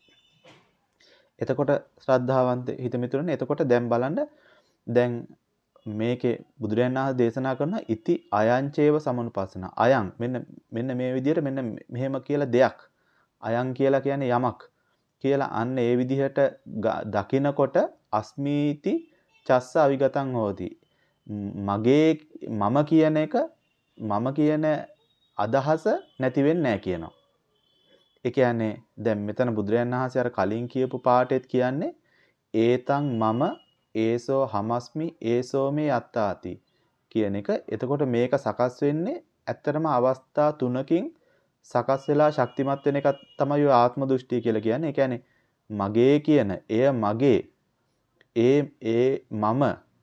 එතකොට ශ්‍රද්ධාවන්ත හිත මිතුරනේ එතකොට දැන් බලන්න දැන් මේකේ බුදුරජාණන් වහන්සේ දේශනා කරන ඉති අයංචේව සමනුපස්සන අයං මෙන්න මෙන්න මේ විදිහට මෙන්න මෙහෙම කියලා දෙයක් අයං කියලා කියන්නේ යමක් කියලා අන්න ඒ විදිහට දකිනකොට අස්මීති චස්ස අවිගතං හෝති මගේ මම කියන එක මම කියන අදහස නැති වෙන්නේ නැහැ කියනවා. ඒ කියන්නේ දැන් මෙතන බුදුරජාණන් වහන්සේ අර කලින් කියපු පාඩෙත් කියන්නේ ඒතං මම ඒසෝ හමස්මි ඒසෝ මේ අත්තාති කියන එක. එතකොට මේක සකස් වෙන්නේ ඇත්තටම අවස්ථා තුනකින් සකස් වෙලා ශක්තිමත් වෙන එක තමයි ආත්ම දෘෂ්ටිය කියලා කියන්නේ. ඒ කියන්නේ මගේ කියන එය මගේ ඒ ඒ මම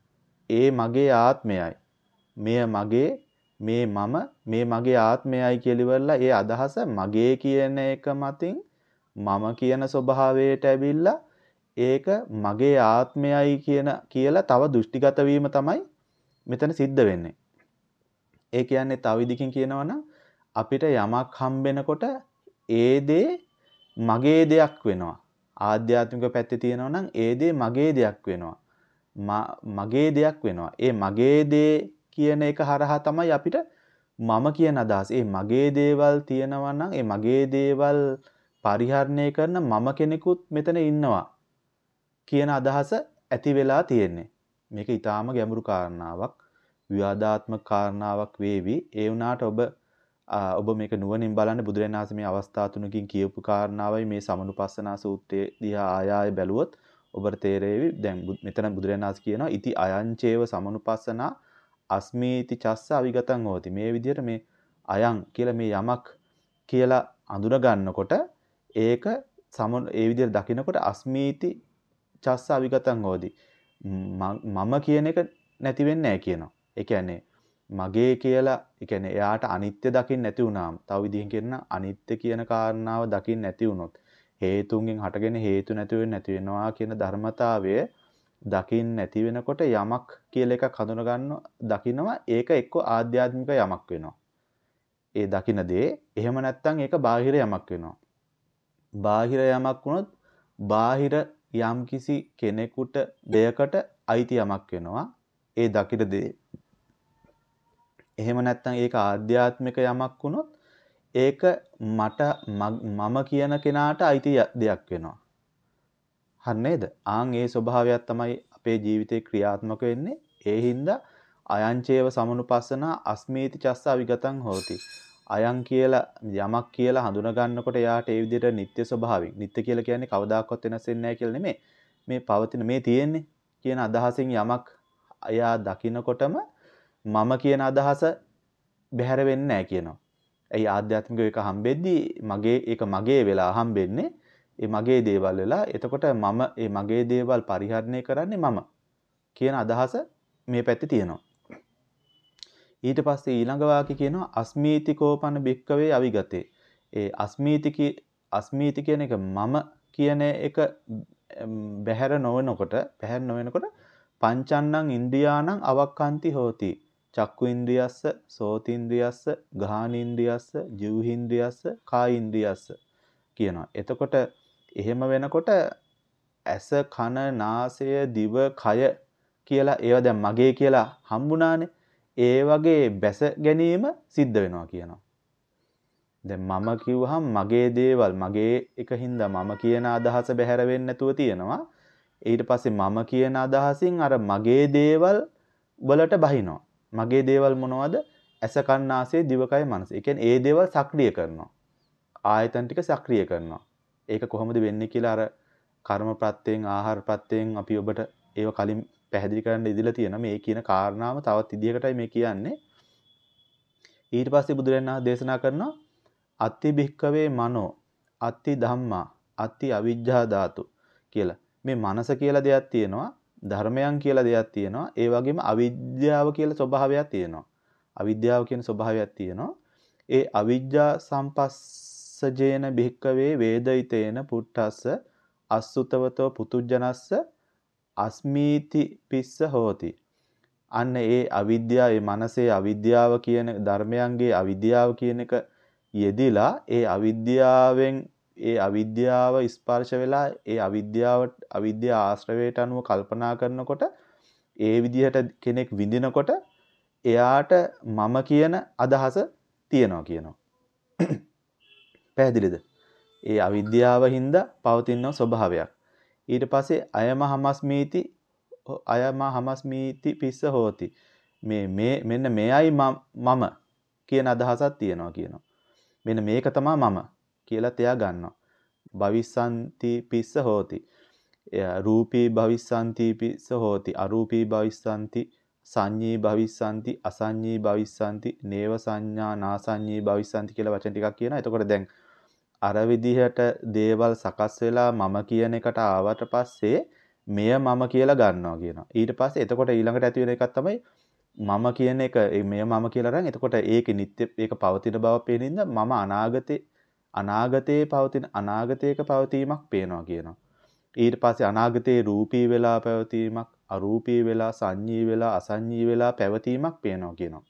ඒ මගේ ආත්මයයි. මෙය මගේ මේ මම මේ මගේ ආත්මයයි කියලා ඉවරලා ඒ අදහස මගේ කියන එක මතින් මම කියන ස්වභාවයට ඇවිල්ලා ඒක මගේ ආත්මයයි කියන කියලා තව දෘෂ්ටිගත වීම තමයි මෙතන සිද්ධ වෙන්නේ. ඒ කියන්නේ තව විදිහකින් කියනවා නම් අපිට යමක් හම්බෙනකොට ඒ දේ මගේ දෙයක් වෙනවා. ආධ්‍යාත්මික පැත්තේ තියෙනවා නම් ඒ දේ මගේ දෙයක් වෙනවා. මගේ දෙයක් වෙනවා. ඒ මගේ දේ කියන එක හරහා තමයි අපිට මම කියන අදහස. ඒ මගේ දේවල් තියෙනවා නම් ඒ මගේ දේවල් පරිහරණය කරන මම කෙනෙකුත් මෙතන ඉන්නවා කියන අදහස ඇති වෙලා තියෙන්නේ. මේක ඊටාම ගැඹුරු කාරණාවක්, විවාදාත්මක කාරණාවක් වේවි. ඒ වුණාට ඔබ ඔබ මේක නුවණින් බලන්න බුදුරජාණන් වහන්සේ මේ අවස්ථා තුනකින් කියපු කාරණාවයි මේ සමනුපස්සනා සූත්‍රයේ දිහා ආය ආය බැලුවොත් ඔබට තේරෙවි. දැන් මෙතන බුදුරජාණන් වහන්සේ කියනවා ඉති අයංචේව සමනුපස්සනා අස්මීති චස්ස අවිගතං හෝති. මේ විදිහට මේ අයං කියලා මේ යමක් කියලා අඳුන ගන්නකොට ඒක සම ඒ විදිහට දකිනකොට අස්මීති චස්ස අවිගතං හෝති. මම කියන එක නැති වෙන්නේ නැහැ කියනවා. ඒ කියන්නේ මගේ කියලා ඒ කියන්නේ එයාට අනිත්‍ය දකින්න නැති වුණාම තව විදිහකින් කියනවා අනිත්‍ය කියන කාරණාව දකින්න නැති වුණොත් හේතුන්ගෙන් හටගෙන හේතු නැති වෙන්නේ නැති වෙනවා කියන ධර්මතාවය දකින්න නැති වෙනකොට යමක් කියලා එකක් හඳුන ගන්න දකින්නවා ඒක එක්ක ආධ්‍යාත්මික යමක් වෙනවා. ඒ දකින්න දේ එහෙම නැත්නම් ඒක බාහිර යමක් වෙනවා. බාහිර යමක් වුණොත් බාහිර යම්කිසි කෙනෙකුට දෙයකට අයිති යමක් වෙනවා. ඒ දකින්න දේ එහෙම නැත්නම් ඒක ආධ්‍යාත්මික යමක් වුණොත් ඒක මට මම කියන කෙනාට අයිති දෙයක් වෙනවා. හරි නේද? ආන් ඒ ස්වභාවයක් තමයි අපේ ජීවිතේ ක්‍රියාත්මක වෙන්නේ. ඒ හින්දා අයංචේව සමනුපස්සනා අස්මීති චස්ස අවිගතං හෝති. අයං කියලා යමක් කියලා හඳුනා ගන්නකොට යාට ඒ විදිහට නිත්‍ය ස්වභාවයෙන්. නිත්‍ය කියලා කියන්නේ කවදාකවත් වෙනස් වෙන්නේ නැහැ කියලා නෙමෙයි. මේ පවතින මේ තියෙන්නේ කියන අදහසින් යමක් අයා දකින්නකොටම මම කියන අදහස බැහැර වෙන්නේ නැහැ කියනවා. ඒ ආධ්‍යාත්මික එක හම්බෙද්දී මගේ ඒක මගේ වෙලා හම්බෙන්නේ. ඒ මගේ දේවල් වෙලා එතකොට මම ඒ මගේ දේවල් පරිහරණය කරන්නේ මම කියන අදහස මේ පැත්තේ තියෙනවා. ඊට පස්සේ ඊළඟ වාක්‍ය කියනවා අස්මීති කෝපන බික්කවේ අවිගතේ. ඒ අස්මීති අස්මීති කියන එක මම කියන එක බැහැර නොවනකොට බැහැර නොවනකොට පංචන්නං ඉන්ද්‍රියාණං අවක්ඛන්ති හෝති. චක්කු ඉන්ද්‍රියස්ස, සෝතින්ද්‍රියස්ස, ගාහනින්ද්‍රියස්ස, ජීවහින්ද්‍රියස්ස, කායින්ද්‍රියස්ස කියනවා. එතකොට එහෙම වෙනකොට ඇස, කන, නාසය, දිව, කය කියලා ඒවා දැන් මගේ කියලා හම්බුණානේ. ඒ වගේ බැස ගැනීම සිද්ධ වෙනවා කියනවා. දැන් මම කිව්වහම මගේ දේවල් මගේ එකින්ද මම කියන අදහස බැහැර වෙන්නේ නැතුව තියෙනවා. ඊට පස්සේ මම කියන අදහසින් අර මගේ දේවල් වලට බහිනවා. මගේ දේවල් මොනවද? ඇස, කන, නාසය, දිවකය, මනස. ඒ කියන්නේ ඒ දේවල් සක්‍රිය කරනවා. ආයතන ටික සක්‍රිය කරනවා. ඒක කොහොමද වෙන්නේ කියලා අර කර්ම ප්‍රත්‍යයෙන්, ආහාර ප්‍රත්‍යයෙන් අපි ඔබට ඒව කලින් පැහැදිලි කරන්න ඉදලා තියෙනවා. මේ කියන කාරණාව තවත් විදිහකටයි මේ කියන්නේ. ඊට පස්සේ බුදුරජාණන් වහන්සේ දේශනා කරනවා අත්ති භික්කවේ මනෝ, අත්ති ධම්මා, අත්ති අවිජ්ජා ධාතු කියලා. මේ මනස කියලා දෙයක් තියෙනවා, ධර්මයන් කියලා දෙයක් තියෙනවා, ඒ වගේම අවිද්‍යාව කියලා ස්වභාවයක් තියෙනවා. අවිද්‍යාව කියන ස්වභාවයක් තියෙනවා. ඒ අවිජ්ජා සම්පස්සජේන භික්කවේ වේදිතේන පුට්ටස්ස අසුතවතෝ පුතුජනස්ස අස්මීති පිස්ස හෝති. අන්න ඒ අවිද්‍යාව, ඒ මනසේ අවිද්‍යාව කියන ධර්මයන්ගේ අවිද්‍යාව කියන එක යෙදිලා ඒ අවිද්‍යාවෙන් ඒ අවිද්‍යාව ස්පර්ශ වෙලා ඒ අවිද්‍යාවට අවිද්‍යා ආශ්‍රවයට අනුව කල්පනා කරනකොට ඒ විදිහට කෙනෙක් විඳිනකොට එයාට මම කියන අදහස තියනවා කියනවා. පැහැදිලිද? ඒ අවිද්‍යාව හින්දා පවතින ස්වභාවයක්. ඊට පස්සේ අයම හමස්මීති අයම හමස්මීති පිස්ස හෝති. මේ මේ මෙන්න මෙයයි මම කියන අදහසක් තියනවා කියනවා. මෙන්න මේක තමයි මම කියලා එයා ගන්නවා. භවිස්සන්ති පිස්ස හෝති. රූපී භවිස්සන්ති පිස්ස හෝති. අරූපී භවිස්සන්ති, සංඤී භවිස්සන්ති, අසංඤී භවිස්සන්ති, නේව සංඥා නාසංඤී භවිස්සන්ති කියලා වචන ටිකක් කියනවා. එතකොට දැන් අර විදිහට දේවල් සකස් වෙලා මම කියන එකට ආවට පස්සේ මෙය මම කියලා ගන්නවා කියනවා. ඊට පස්සේ එතකොට ඊළඟට ඇති වෙන එකක් තමයි මම කියන එක. මෙය මම කියලා රන්. එතකොට ඒකේ නිත්‍ය ඒක පවතින බව පේනින්ද මම අනාගතේ අනාගතේ පවතින අනාගතයක පවතීමක් පේනවා කියනවා. ඊට පස්සේ අනාගතේ රූපී වෙලා පැවතීමක්, අරූපී වෙලා, සංඤී වෙලා, අසංඤී වෙලා පැවතීමක් පේනවා කියනවා.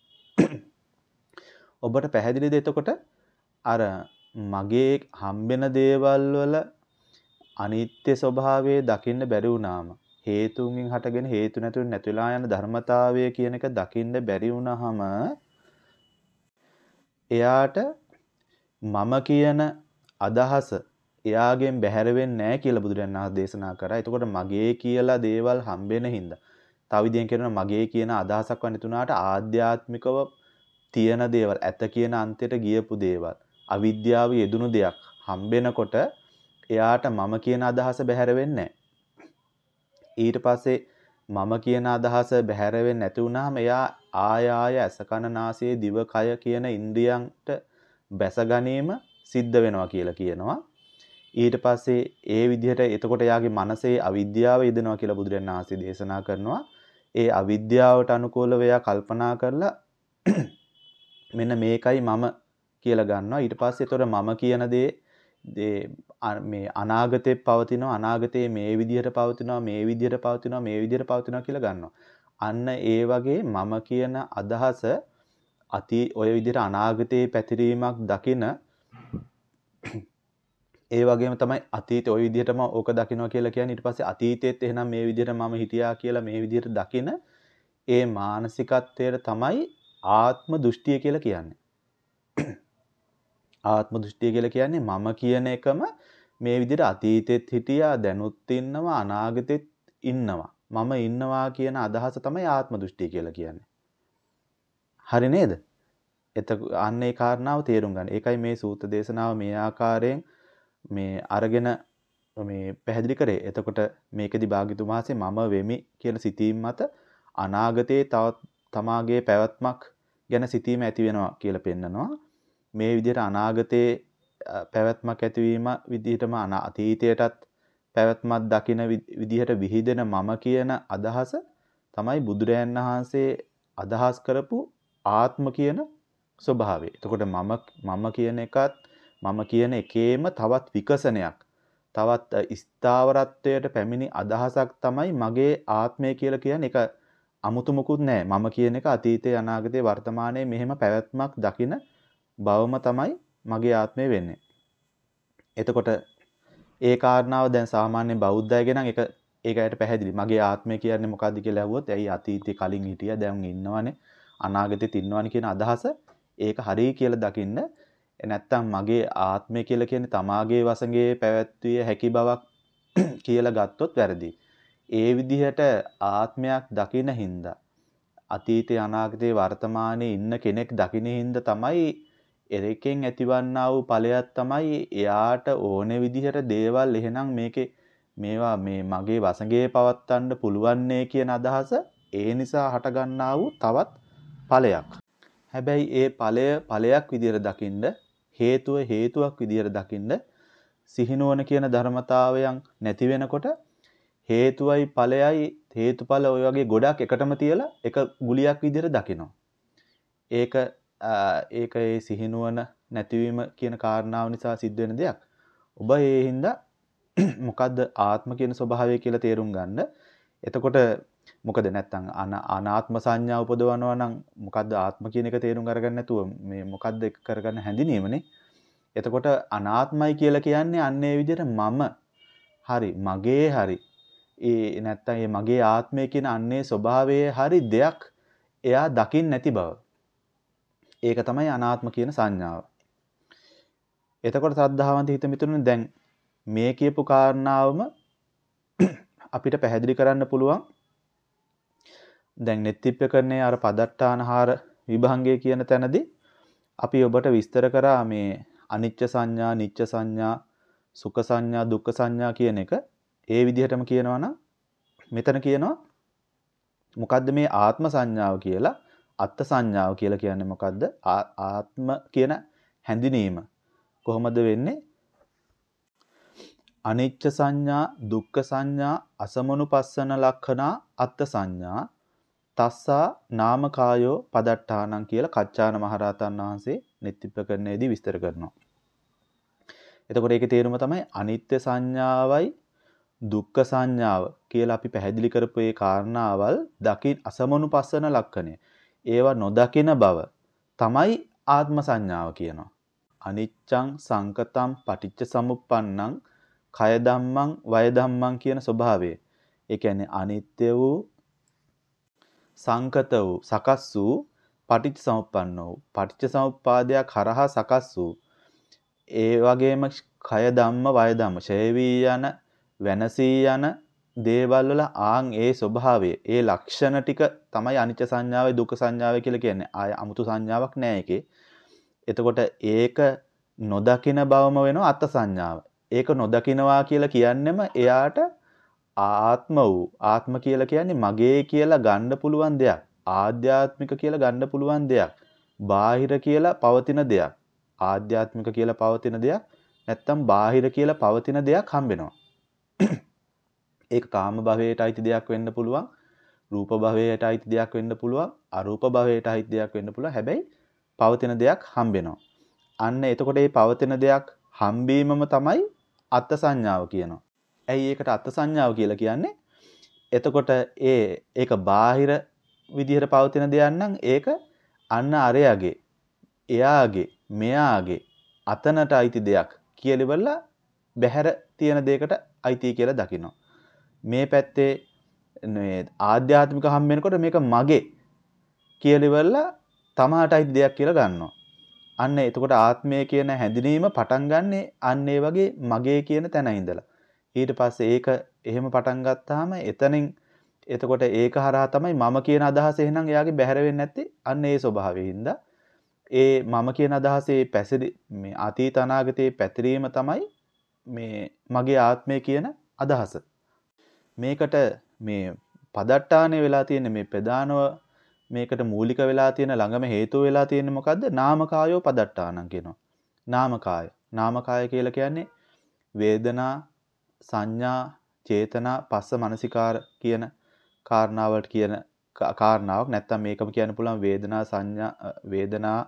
ඔබට පැහැදිලිද එතකොට අර මගේ හම්බෙන දේවල් වල අනිත්‍ය ස්වභාවය දකින්න බැරි වුණාම, හේතුන්ගෙන් හටගෙන හේතු නැතුව නැතිලා යන ධර්මතාවය කියන එක දකින්න බැරි වුණාම එයාට මම කියන අදහස එයාගෙන් බැහැර වෙන්නේ නැහැ කියලා බුදුරජාණන් වහන්සේ දේශනා කරා. එතකොට මගේ කියලා දේවල් හම්බෙන හින්දා තව විදිහෙන් කියනවා මගේ කියන අදහසක් වන්නේ තුනාට ආධ්‍යාත්මිකව තියෙන දේවල්, ඇත කියන අන්තයට ගියපු දේවල්, අවිද්‍යාව යෙදුණු දෙයක් හම්බෙනකොට එයාට මම කියන අදහස බැහැර වෙන්නේ නැහැ. ඊට පස්සේ මම කියන අදහස බැහැර වෙන්නේ නැති වුනහම එයා ආය ආය ඇස කන නාසය දිව කය කියන ඉන්ද්‍රියන්ට බැස ගැනීම සිද්ධ වෙනවා කියලා කියනවා. ඊට පස්සේ ඒ විදිහට එතකොට එයාගේ මනසේ අවිද්‍යාව යෙදෙනවා කියලා බුදුරජාණන් වහන්සේ දේශනා කරනවා. ඒ අවිද්‍යාවට අනුකූලව එයා කල්පනා කරලා මෙන්න මේකයි මම කියලා ගන්නවා. ඊට පස්සේ එතකොට මම කියන දේ මේ අනාගතේ පවතිනවා, අනාගතේ මේ විදිහට පවතිනවා, මේ විදිහට පවතිනවා, මේ විදිහට පවතිනවා කියලා ගන්නවා. අන්න ඒ වගේ මම කියන අදහස අති ඔය විදිහට අනාගතේ පැතිරීමක් දකින ඒ වගේම තමයි අතීතේ ඔය විදිහටම ඕක දකිනවා කියලා කියන්නේ. ඊට පස්සේ අතීතයේත් එහෙනම් මේ විදිහට මම හිටියා කියලා මේ විදිහට දකින ඒ මානසිකත්වයට තමයි ආත්ම දෘෂ්ටිය කියලා කියන්නේ. ආත්ම දෘෂ්ටිය කියලා කියන්නේ මම කියන එකම මේ විදිහට අතීතෙත් හිටියා, දැනුත් ඉන්නවා, අනාගතෙත් ඉන්නවා. මම ඉන්නවා කියන අදහස තමයි ආත්ම දෘෂ්ටිය කියලා කියන්නේ. හරි නේද? එතකොට අන්න ඒ කාරණාව තේරුම් ගන්න. ඒකයි මේ සූත්‍ර දේශනාව මේ ආකාරයෙන් මේ අරගෙන මේ පැහැදිලි කරේ. එතකොට මේකෙදි භාග්‍යතුන් වහන්සේ මම වෙමි කියන සිතීම මත අනාගතයේ තවත් තමාගේ පැවැත්මක් ගැන සිතීම ඇති වෙනවා කියලා පෙන්නනවා. මේ විදිහට අනාගතයේ පැවැත්මක් ඇතිවීම විදිහටම අතීතයටත් පැවැත්මක් දකින විදිහට විහිදෙන මම කියන අදහස තමයි බුදුරයන් වහන්සේ අදහස් කරපු ආත්ම කියන ස්වභාවය. එතකොට මම මම කියන එකත් මම කියන එකේම තවත් විකසනයක්, තවත් ස්ථාවරත්වයට පැමිණි අදහසක් තමයි මගේ ආත්මය කියලා කියන්නේ. ඒක 아무තු මොකුත් නැහැ. මම කියන එක අතීතේ අනාගතේ වර්තමානයේ මෙහෙම පැවැත්මක් දකින බවම තමයි මගේ ආත්මය වෙන්නේ. එතකොට ඒ කාරණාව දැන් සාමාන්‍ය බෞද්ධයගෙන නම් ඒක ඒකට පැහැදිලි. මගේ ආත්මය කියන්නේ මොකද්ද කියලා ඇහුවොත් ඇයි අතීතේ කලින් හිටියා දැන් ඉන්නවනේ අනාගතෙත් ඉන්නවනේ කියන අදහස ඒක හරියි කියලා දකින්න. නැත්තම් මගේ ආත්මය කියලා කියන්නේ තමාගේ වසඟේ පැවැත්විය හැකි බවක් කියලා ගත්තොත් වැරදි. ඒ විදිහට ආත්මයක් දකින හින්දා අතීතේ අනාගතේ වර්තමානයේ ඉන්න කෙනෙක් දකින හින්දා තමයි එරෙකෙන් ඇතිවන්නා වූ ඵලයක් තමයි එයාට ඕනේ විදිහට දේවල් එහෙනම් මේකේ මේවා මේ මගේ වසඟේ පවත්තන්න පුළුවන්නේ කියන අදහස ඒ නිසා හටගන්නා වූ තවත් ඵලයක්. හැබැයි ඒ ඵලය ඵලයක් විදිහට දකින්න හේතුව හේතුවක් විදිහට දකින්න සිහිනුවන කියන ධර්මතාවයන් නැති වෙනකොට හේතුවයි ඵලයයි හේතුඵල ඔය වගේ ගොඩක් එකටම තියලා එක ගුලියක් විදිහට දකිනවා. ඒක ඒක ඒ සිහිනුවන නැතිවීම කියන කාරණාව නිසා සිද්ධ වෙන දෙයක්. ඔබ ඒ හින්දා මොකද්ද ආත්ම කියන ස්වභාවය කියලා තේරුම් ගන්න. එතකොට මොකද නැත්තම් අනාත්ම සංඥා උපදවනවා නම් මොකද්ද ආත්ම කියන එක තේරුම් අරගන්න නැතුව මේ මොකද්ද එක කරගන්න හැඳිනීමනේ. එතකොට අනාත්මයි කියලා කියන්නේ අන්නේ විදිහට මම හරි මගේ හරි ඒ නැත්තම් මේ මගේ ආත්මය කියන අන්නේ ස්වභාවයේ හරි දෙයක් එයා දකින්න නැති බව. ඒක තමයි අනාත්ම කියන සංඥාව. එතකොට සද්ධාවන්ත හිත මිතුරුනේ දැන් මේ කියපු කාරණාවම අපිට පැහැදිලි කරන්න පුළුවන්. දැන් නෙත්තිප්පකරණේ අර පදට්ටානහාර විභංගය කියන තැනදී අපි ඔබට විස්තර කරා මේ අනිච්ච සංඥා, නිච්ච සංඥා, සුඛ සංඥා, දුක්ඛ සංඥා කියන එක. ඒ විදිහටම කියනවා නම් මෙතන කියනවා මොකද්ද මේ ආත්ම සංඥාව කියලා, අත්ත් සංඥාව කියලා කියන්නේ මොකද්ද? ආත්ම කියන හැඳිනීම කොහොමද වෙන්නේ? අනිච්ච සංඥා, දුක්ඛ සංඥා, අසමනුපස්සන ලක්ඛනා අත්ත් සංඥා තස්සා නාමකායෝ පදට්ඨානං කියලා කච්චාන මහරහතන් වහන්සේ නෙත්තිප්පකරණයේදී විස්තර කරනවා. එතකොට ඒකේ තේරුම තමයි අනිත්‍ය සංඥාවයි දුක්ඛ සංඥාව කියලා අපි පැහැදිලි කරපු ඒ කාරණාවල් දකින් අසමනුපස්සන ලක්ෂණය. ඒවා නොදකින බව තමයි ආත්ම සංඥාව කියනවා. අනිච්ඡං සංකතං පටිච්ච සමුප්පන්නං කය ධම්මං වය ධම්මං කියන ස්වභාවය. ඒ කියන්නේ අනිත්‍ය වූ සංකත වූ සකස් වූ පටිච්ච සමුප්පන්න වූ පටිච්ච සමුප්පාදයක් හරහා සකස් වූ ඒ වගේම කය ධම්ම වය ධම්ම ඡය වී යන වෙනසී යන දේවල් වල ආන් ඒ ස්වභාවය ඒ ලක්ෂණ ටික තමයි අනිච්ච සංඥාවයි දුක්ඛ සංඥාවයි කියලා කියන්නේ. ආය 아무තු සංඥාවක් නෑ ඒකේ. එතකොට ඒක නොදකින බවම වෙනවා අත්ත් සංඥාව. ඒක නොදකිනවා කියලා කියන්නෙම එයාට ආත්ම වූ ආත්ම කියලා කියන්නේ මගේ කියලා ගන්න පුළුවන් දෙයක්. ආධ්‍යාත්මික කියලා ගන්න පුළුවන් දෙයක්. බාහිර කියලා පවතින දෙයක්. ආධ්‍යාත්මික කියලා පවතින දෙයක් නැත්තම් බාහිර කියලා පවතින දෙයක් හම්බෙනවා. ඒක කාම භවයට අයිති දෙයක් වෙන්න පුළුවන්. රූප භවයට අයිති දෙයක් වෙන්න පුළුවන්. අරූප භවයට අයිති දෙයක් වෙන්න පුළුවන්. හැබැයි පවතින දෙයක් හම්බෙනවා. අන්න එතකොට මේ පවතින දෙයක් හම්බීමම තමයි අත්ත් සංඥාව කියනවා. ඇයි ඒකට අත්ත් සංඥාව කියලා කියන්නේ? එතකොට ඒ ඒක බාහිර විදිහට පවතින දෙයක් නම් ඒක අන්න අරයාගේ එයාගේ මෙයාගේ අතනට අයිති දෙයක් කියලා ඉවරලා බහැර තියෙන දෙයකට අයිති කියලා දකිනවා. මේ පැත්තේ මේ ආධ්‍යාත්මික හම් වෙනකොට මේක මගේ කියලා ඉවරලා තමාට අයිති දෙයක් කියලා ගන්නවා. අන්න එතකොට ආත්මය කියන හැඳිනීම පටන් ගන්නෙ අන්න ඒ වගේ මගේ කියන තැන ඉඳලා. ඊට පස්සේ ඒක එහෙම පටන් ගත්තාම එතනින් එතකොට ඒක හරහා තමයි මම කියන අදහස එහෙනම් එයාගේ බැහැර වෙන්නේ නැත්තේ අන්න ඒ ස්වභාවයෙන්ද ඒ මම කියන අදහසේ පැසිරි මේ අතීත අනාගතයේ පැතිරීම තමයි මේ මගේ ආත්මය කියන අදහස. මේකට මේ පදට්ටානේ වෙලා තියෙන මේ ප්‍රධානව මේකට මූලික වෙලා තියෙන ළඟම හේතුව වෙලා තියෙන්නේ මොකද්ද? නාමකායෝ පදට්ටානං කියනවා. නාමකාය. නාමකාය කියලා කියන්නේ වේදනා, සංඥා, චේතනා, පස්ස මනසිකාර කියන කාරණාවලට කියන කාරණාවක්. නැත්තම් මේකම කියන්න පුළුවන් වේදනා සංඥා වේදනා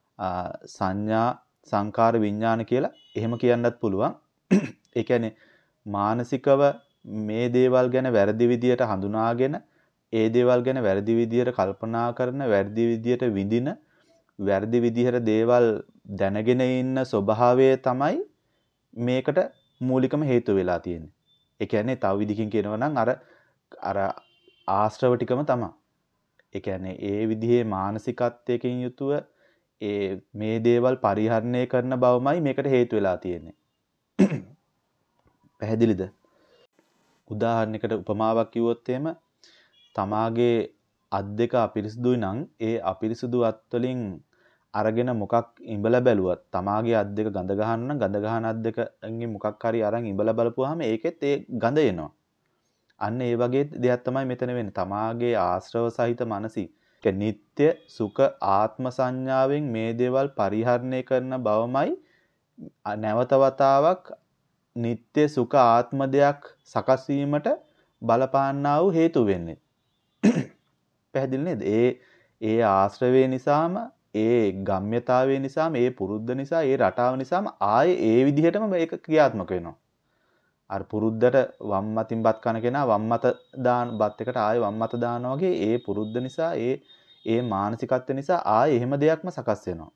සංඥා සංකාර විඥාන කියලා එහෙම කියන්නත් පුළුවන්. ඒ කියන්නේ මානසිකව මේ දේවල් ගැන වැරදි විදියට හඳුනාගෙන ඒ දේවල් ගැන වැරදි විදියට කල්පනා කරන, වැරදි විදියට විඳින, වැරදි විදියට දේවල් දැනගෙන ඉන්න ස්වභාවය තමයි මේකට මූලිකම හේතුව වෙලා තියෙන්නේ. ඒ කියන්නේ තව විදිහකින් කියනවා නම් අර අර ආශ්‍රව ටිකම තමයි. ඒ කියන්නේ ඒ විදිහේ මානසිකත්වයකින් යුතුව ඒ මේ දේවල් පරිහරණය කරන බවමයි මේකට හේතු වෙලා තියෙන්නේ. පැහැදිලිද? උදාහරණයකට උපමාවක් කිව්වොත් එහෙම තමාගේ අත් දෙක අපිරිසුදුයි නම් ඒ අපිරිසුදු අත් වලින් අරගෙන මොකක් ඉඹලා බැලුවත් තමාගේ අත් දෙක ගඳ ගහන්න නම් ගඳ ගහන අත් දෙකෙන් මොකක් හරි අරන් ඉඹලා බලපුවාම ඒකෙත් ඒ ගඳ එනවා. අන්න ඒ වගේ දෙයක් තමයි මෙතන වෙන්නේ. තමාගේ ආශ්‍රව සහිත මනසි නිත්‍ය සුඛ ආත්ම සංඥාවෙන් මේ දේවල් පරිහරණය කරන බවමයි නැවත වතාවක් නිත්‍ය සුඛ ආත්ම දෙයක් සකස් වීමට බලපාන්නා වූ හේතු වෙන්නේ. පැහැදිලි නේද? ඒ ඒ ආශ්‍රවේ නිසාම ඒ ගම්ම්‍යතාවය නිසාම ඒ පුරුද්ද නිසා ඒ රටාව නිසාම ආයේ ඒ විදිහටම මේක ක්‍රියාත්මක වෙනවා. අර පුරුද්දට වම් අතින් බත් කන කෙනා වම් අත දාන බත් එකට ආයේ වම් අත දානවා වගේ ඒ පුරුද්ද නිසා ඒ ඒ මානසිකත්ව නිසා ආයේ එහෙම දෙයක්ම සකස් වෙනවා.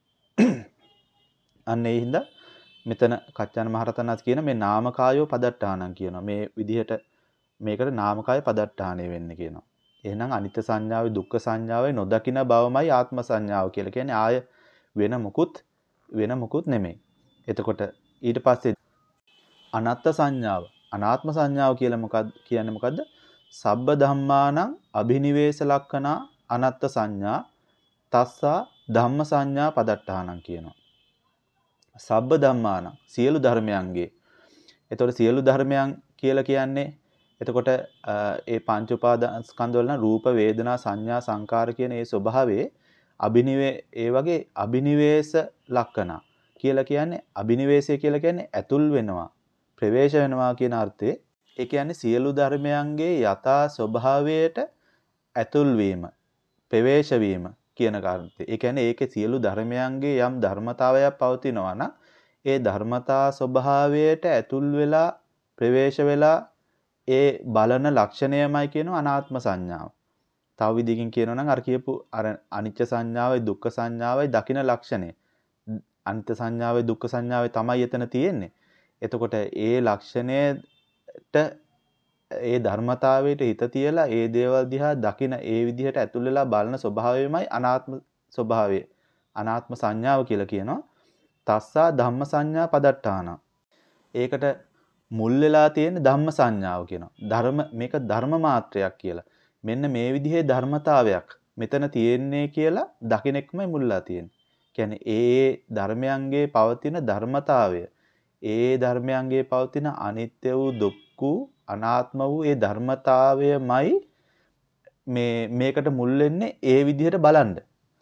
අන්න ඒ හින්දා මෙතන කච්චාන මහරතනස් කියන මේ නාමකායෝ පදට්ඨානං කියනවා. මේ විදිහට මේකට නාමකාය පදට්ඨානය වෙන්නේ කියනවා. එහෙනම් අනිත්‍ය සංඥාවේ දුක්ඛ සංඥාවේ නොදකින බවමයි ආත්ම සංඥාව කියලා කියන්නේ. ආය වෙන මුකුත් වෙන මුකුත් නෙමෙයි. එතකොට ඊට පස්සේ අනත්ත් සංඥාව අනාත්ම සංඥාව කියලා මොකක්ද කියන්නේ මොකද්ද? සබ්බ ධම්මානං අභිනිවේෂ ලක්ඛනා අනත්ත් සංඥා තස්සා ධම්ම සංඥා පදට්ඨානං කියනවා. සබ්බ ධම්මානං සියලු ධර්මයන්ගේ. එතකොට සියලු ධර්මයන් කියලා කියන්නේ එතකොට ඒ පංච උපාදාන ස්කන්ධ වල රූප වේදනා සංඥා සංකාර කියන ඒ ස්වභාවයේ අභිනිවේ ඒ වගේ අභිනිවේෂ ලක්ෂණ කියලා කියන්නේ අභිනිවේෂය කියලා කියන්නේ ඇතුල් වෙනවා ප්‍රවේශ වෙනවා කියන අර්ථයේ. ඒ කියන්නේ සියලු ධර්මයන්ගේ යථා ස්වභාවයට ඇතුල් වීම ප්‍රවේශ වීම කියන කාරණේ. ඒ කියන්නේ ඒකේ සියලු ධර්මයන්ගේ යම් ධර්මතාවයක් පවතිනවා නම් ඒ ධර්මතා ස්වභාවයට ඇතුල් වෙලා ප්‍රවේශ වෙලා ඒ බලන ලක්ෂණයමයි කියනවා අනාත්ම සංඥාව. තව විදිහකින් කියනවා නම් අර කියපු අර අනිත්‍ය සංඥාවයි දුක්ඛ සංඥාවයි දකින ලක්ෂණය. අනිත්‍ය සංඥාවයි දුක්ඛ සංඥාවයි තමයි එතන තියෙන්නේ. එතකොට ඒ ලක්ෂණයට ඒ ධර්මතාවයට හිත තියලා ඒ දේවල් දිහා දකින ඒ විදිහට ඇතුල් වෙලා බලන ස්වභාවයමයි අනාත්ම ස්වභාවය. අනාත්ම සංඥාව කියලා කියනවා. තස්සා ධම්ම සංඥා පදට්ඨාන. ඒකට මුල් වෙලා තියෙන ධම්ම සංඥාව කියනවා. ධර්ම මේක ධර්ම මාත්‍රයක් කියලා. මෙන්න මේ විදිහේ ධර්මතාවයක් මෙතන තියෙන්නේ කියලා දකින්නෙක්මයි මුල්ලා තියෙන්නේ. කියන්නේ ඒ ධර්මයන්ගේ පවතින ධර්මතාවය, ඒ ධර්මයන්ගේ පවතින අනිත්‍ය වූ දුක්ඛ වූ අනාත්ම වූ ඒ ධර්මතාවයමයි මේ මේකට මුල් වෙන්නේ ඒ විදිහට බලන්න.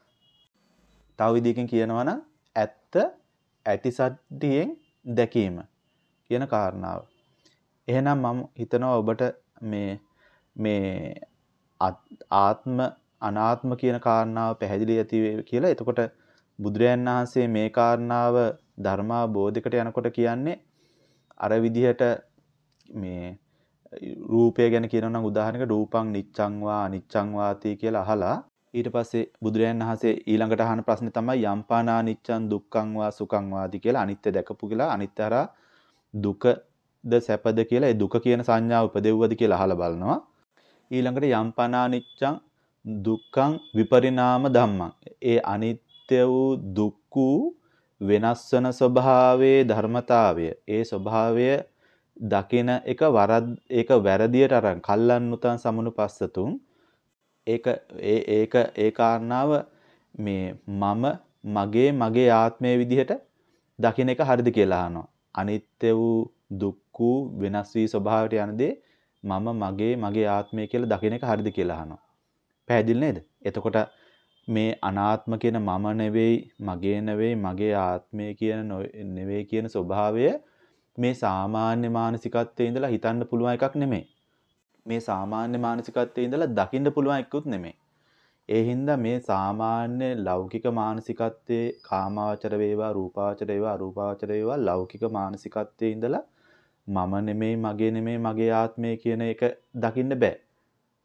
තව විදිහකින් කියනවා නම් ඇත්ත ඇති සත්‍යයෙන් දැකීම කියන කාරණාව. එහෙනම් මම හිතනවා ඔබට මේ මේ ආත්ම අනාත්ම කියන කාරණාව පැහැදිලි ඇති කියලා. එතකොට බුදුරයන් වහන්සේ මේ කාරණාව ධර්මාබෝධයකට යනකොට කියන්නේ අර විදිහට මේ රූපය ගැන කියනවා නම් උදාහරණයකට රූපං නිච්ඡං වා අනිච්ඡං වාති කියලා අහලා ඊට පස්සේ බුදුරයන් වහන්සේ ඊළඟට අහන ප්‍රශ්නේ තමයි යම්පානා නිච්ඡං දුක්ඛං වා සුඛං වාති කියලා අනිත්‍ය දැකපු කියලා අනිත්‍ය හරහා දුකද සැපද කියලා ඒ දුක කියන සංඥාව උපදෙව්වද කියලා අහලා බලනවා. ඊළඟට යම්පනා නිච්ඡං දුක්ඛං විපරිණාම ධම්මං. ඒ අනිත්‍ය වූ දුක්ඛ වෙනස් වෙන ස්වභාවයේ ධර්මතාවය ඒ ස්වභාවය දකින එක වරද ඒක වැරදියට අරන් කල්ලන්නුතං සමුනුපස්සතුන් ඒක ඒ ඒක ඒ කාරණාව මේ මම මගේ මගේ ආත්මයේ විදිහට දකින එක හරිද කියලා අහනවා. අනිත්‍ය වූ දුක්ඛ වෙනස් වී ස්වභාවයට යන දේ මම මගේ මගේ ආත්මය කියලා දකින එක හරිද කියලා අහනවා. පැහැදිලි නේද? එතකොට මේ අනාත්ම කියන මම නෙවෙයි මගේ නෙවෙයි මගේ ආත්මය කියන නෙවෙයි කියන ස්වභාවය මේ සාමාන්‍ය මානසිකත්වයේ ඉඳලා හිතන්න පුළුවන් එකක් නෙමෙයි. මේ සාමාන්‍ය මානසිකත්වයේ ඉඳලා දකින්න පුළුවන් එකකුත් නෙමෙයි. ඒ හින්දා මේ සාමාන්‍ය ලෞකික මානසිකත්වයේ කාමාවචර වේවා රූපාවචර වේවා අරූපාවචර වේවා ලෞකික මානසිකත්වයේ ඉඳලා මම නෙමෙයි මගේ නෙමෙයි මගේ ආත්මය කියන එක දකින්න බෑ.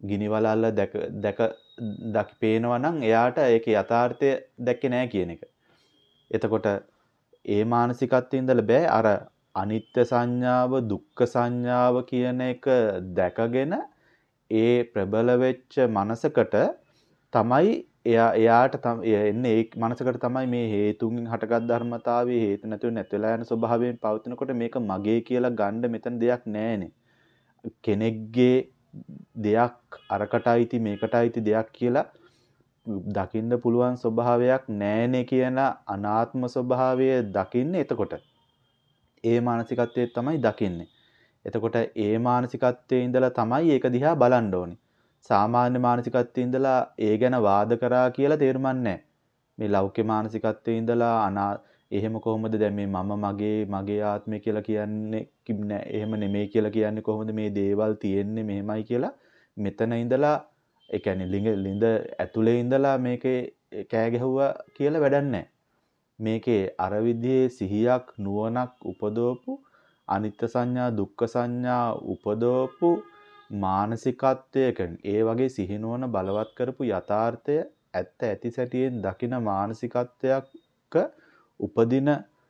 ගිනි වලල්ල දැක දැක දකි පේනවා නම් එයාට ඒකේ යථාර්ථය දැක්කේ නැහැ කියන එක. එතකොට ඒ මානසිකත්වයේ ඉඳලා බෑ අර අනිත්‍ය සංඥාව දුක්ඛ සංඥාව කියන එක දැකගෙන ඒ ප්‍රබල වෙච්ච මනසකට තමයි එයා එයාට එන්නේ ඒ මනසකට තමයි මේ හේතුන්ගෙන් හටගත් ධර්මතාවයේ හේතු නැතුව නැති වෙලා යන ස්වභාවයෙන් පවතිනකොට මේක මගේ කියලා ගන්න මෙතන දෙයක් නැහැනේ. කෙනෙක්ගේ දෙයක් අරකටයිති මේකටයිති දෙයක් කියලා දකින්න පුළුවන් ස්වභාවයක් නැහැනේ කියන අනාත්ම ස්වභාවය දකින්නේ එතකොට. ඒ මානසිකත්වයේ තමයි දකින්නේ. එතකොට ඒ මානසිකත්වයේ ඉඳලා තමයි ඒක දිහා බලන්න ඕනේ. සාමාන්‍ය මානසිකත්වයේ ඉඳලා ඒ ගැන වාද කරා කියලා තේරුමක් නැහැ. මේ ලෞකික මානසිකත්වයේ ඉඳලා අනා එහෙම කොහොමද දැන් මේ මම මගේ මගේ ආත්මය කියලා කියන්නේ නෑ. එහෙම නෙමෙයි කියලා කියන්නේ කොහොමද මේ දේවල් තියෙන්නේ මෙහෙමයි කියලා මෙතන ඉඳලා ඒ කියන්නේ ලිඳ ලිඳ ඇතුලේ ඉඳලා මේකේ කෑ ගැහුවා කියලා වැඩක් නැහැ. මේකේ අර විදිහේ සිහියක් නුවණක් උපදවපු අනිත්‍ය සංඥා දුක්ඛ සංඥා උපදවපු මානසිකත්වයකින් ඒ වගේ සිහිනුවන බලවත් කරපු යථාර්ථය ඇත්ත ඇති සැටියෙන් දකින මානසිකත්වයක උපදින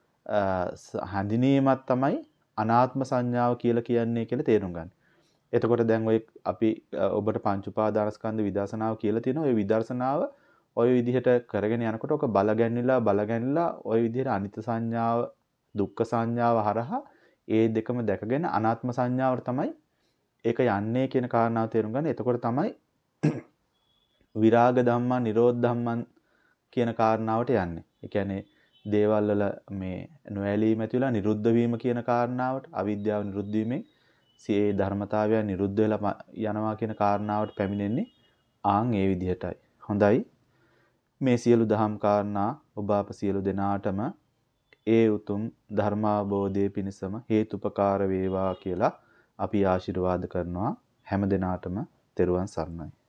හැඳිනීමක් තමයි අනාත්ම සංඥාව කියලා කියන්නේ කියලා තේරුම් ගන්න. එතකොට දැන් ඔය අපි ඔබට පංච උපාදානස්කන්ධ විදර්ශනාව කියලා තියෙනවා. ඔය විදර්ශනාව ඔය විදිහට කරගෙන යනකොට ඔක බලගැන්නිලා බලගැන්නිලා ඔය විදිහට අනිත්‍ය සංඥාව දුක්ඛ සංඥාව හරහා ඒ දෙකම දැකගෙන අනාත්ම සංඥාවට තමයි ඒක යන්නේ කියන කාරණාව තේරුම් ගන්න. එතකොට තමයි විරාග ධම්මා නිරෝධ ධම්මන් කියන කාරණාවට යන්නේ. ඒ කියන්නේ දේවල් වල මේ නොඇලීම ඇතිවලා නිරුද්ධ වීම කියන කාරණාවට අවිද්‍යාව නිරුද්ධ වීමෙන් සියේ ධර්මතාවය නිරුද්ධ වෙලා යනවා කියන කාරණාවට පැමිණෙන්නේ ආන් ඒ විදිහටයි. හොඳයි. මේ සියලු දහම් කාරණා ඔබ අප සියලු දෙනාටම ඒ උතුම් ධර්මාබෝධයේ පිණසම හේතුපකාර වේවා කියලා අපි ආශිර්වාද කරනවා. හැම දිනාටම තෙරුවන් සරණයි.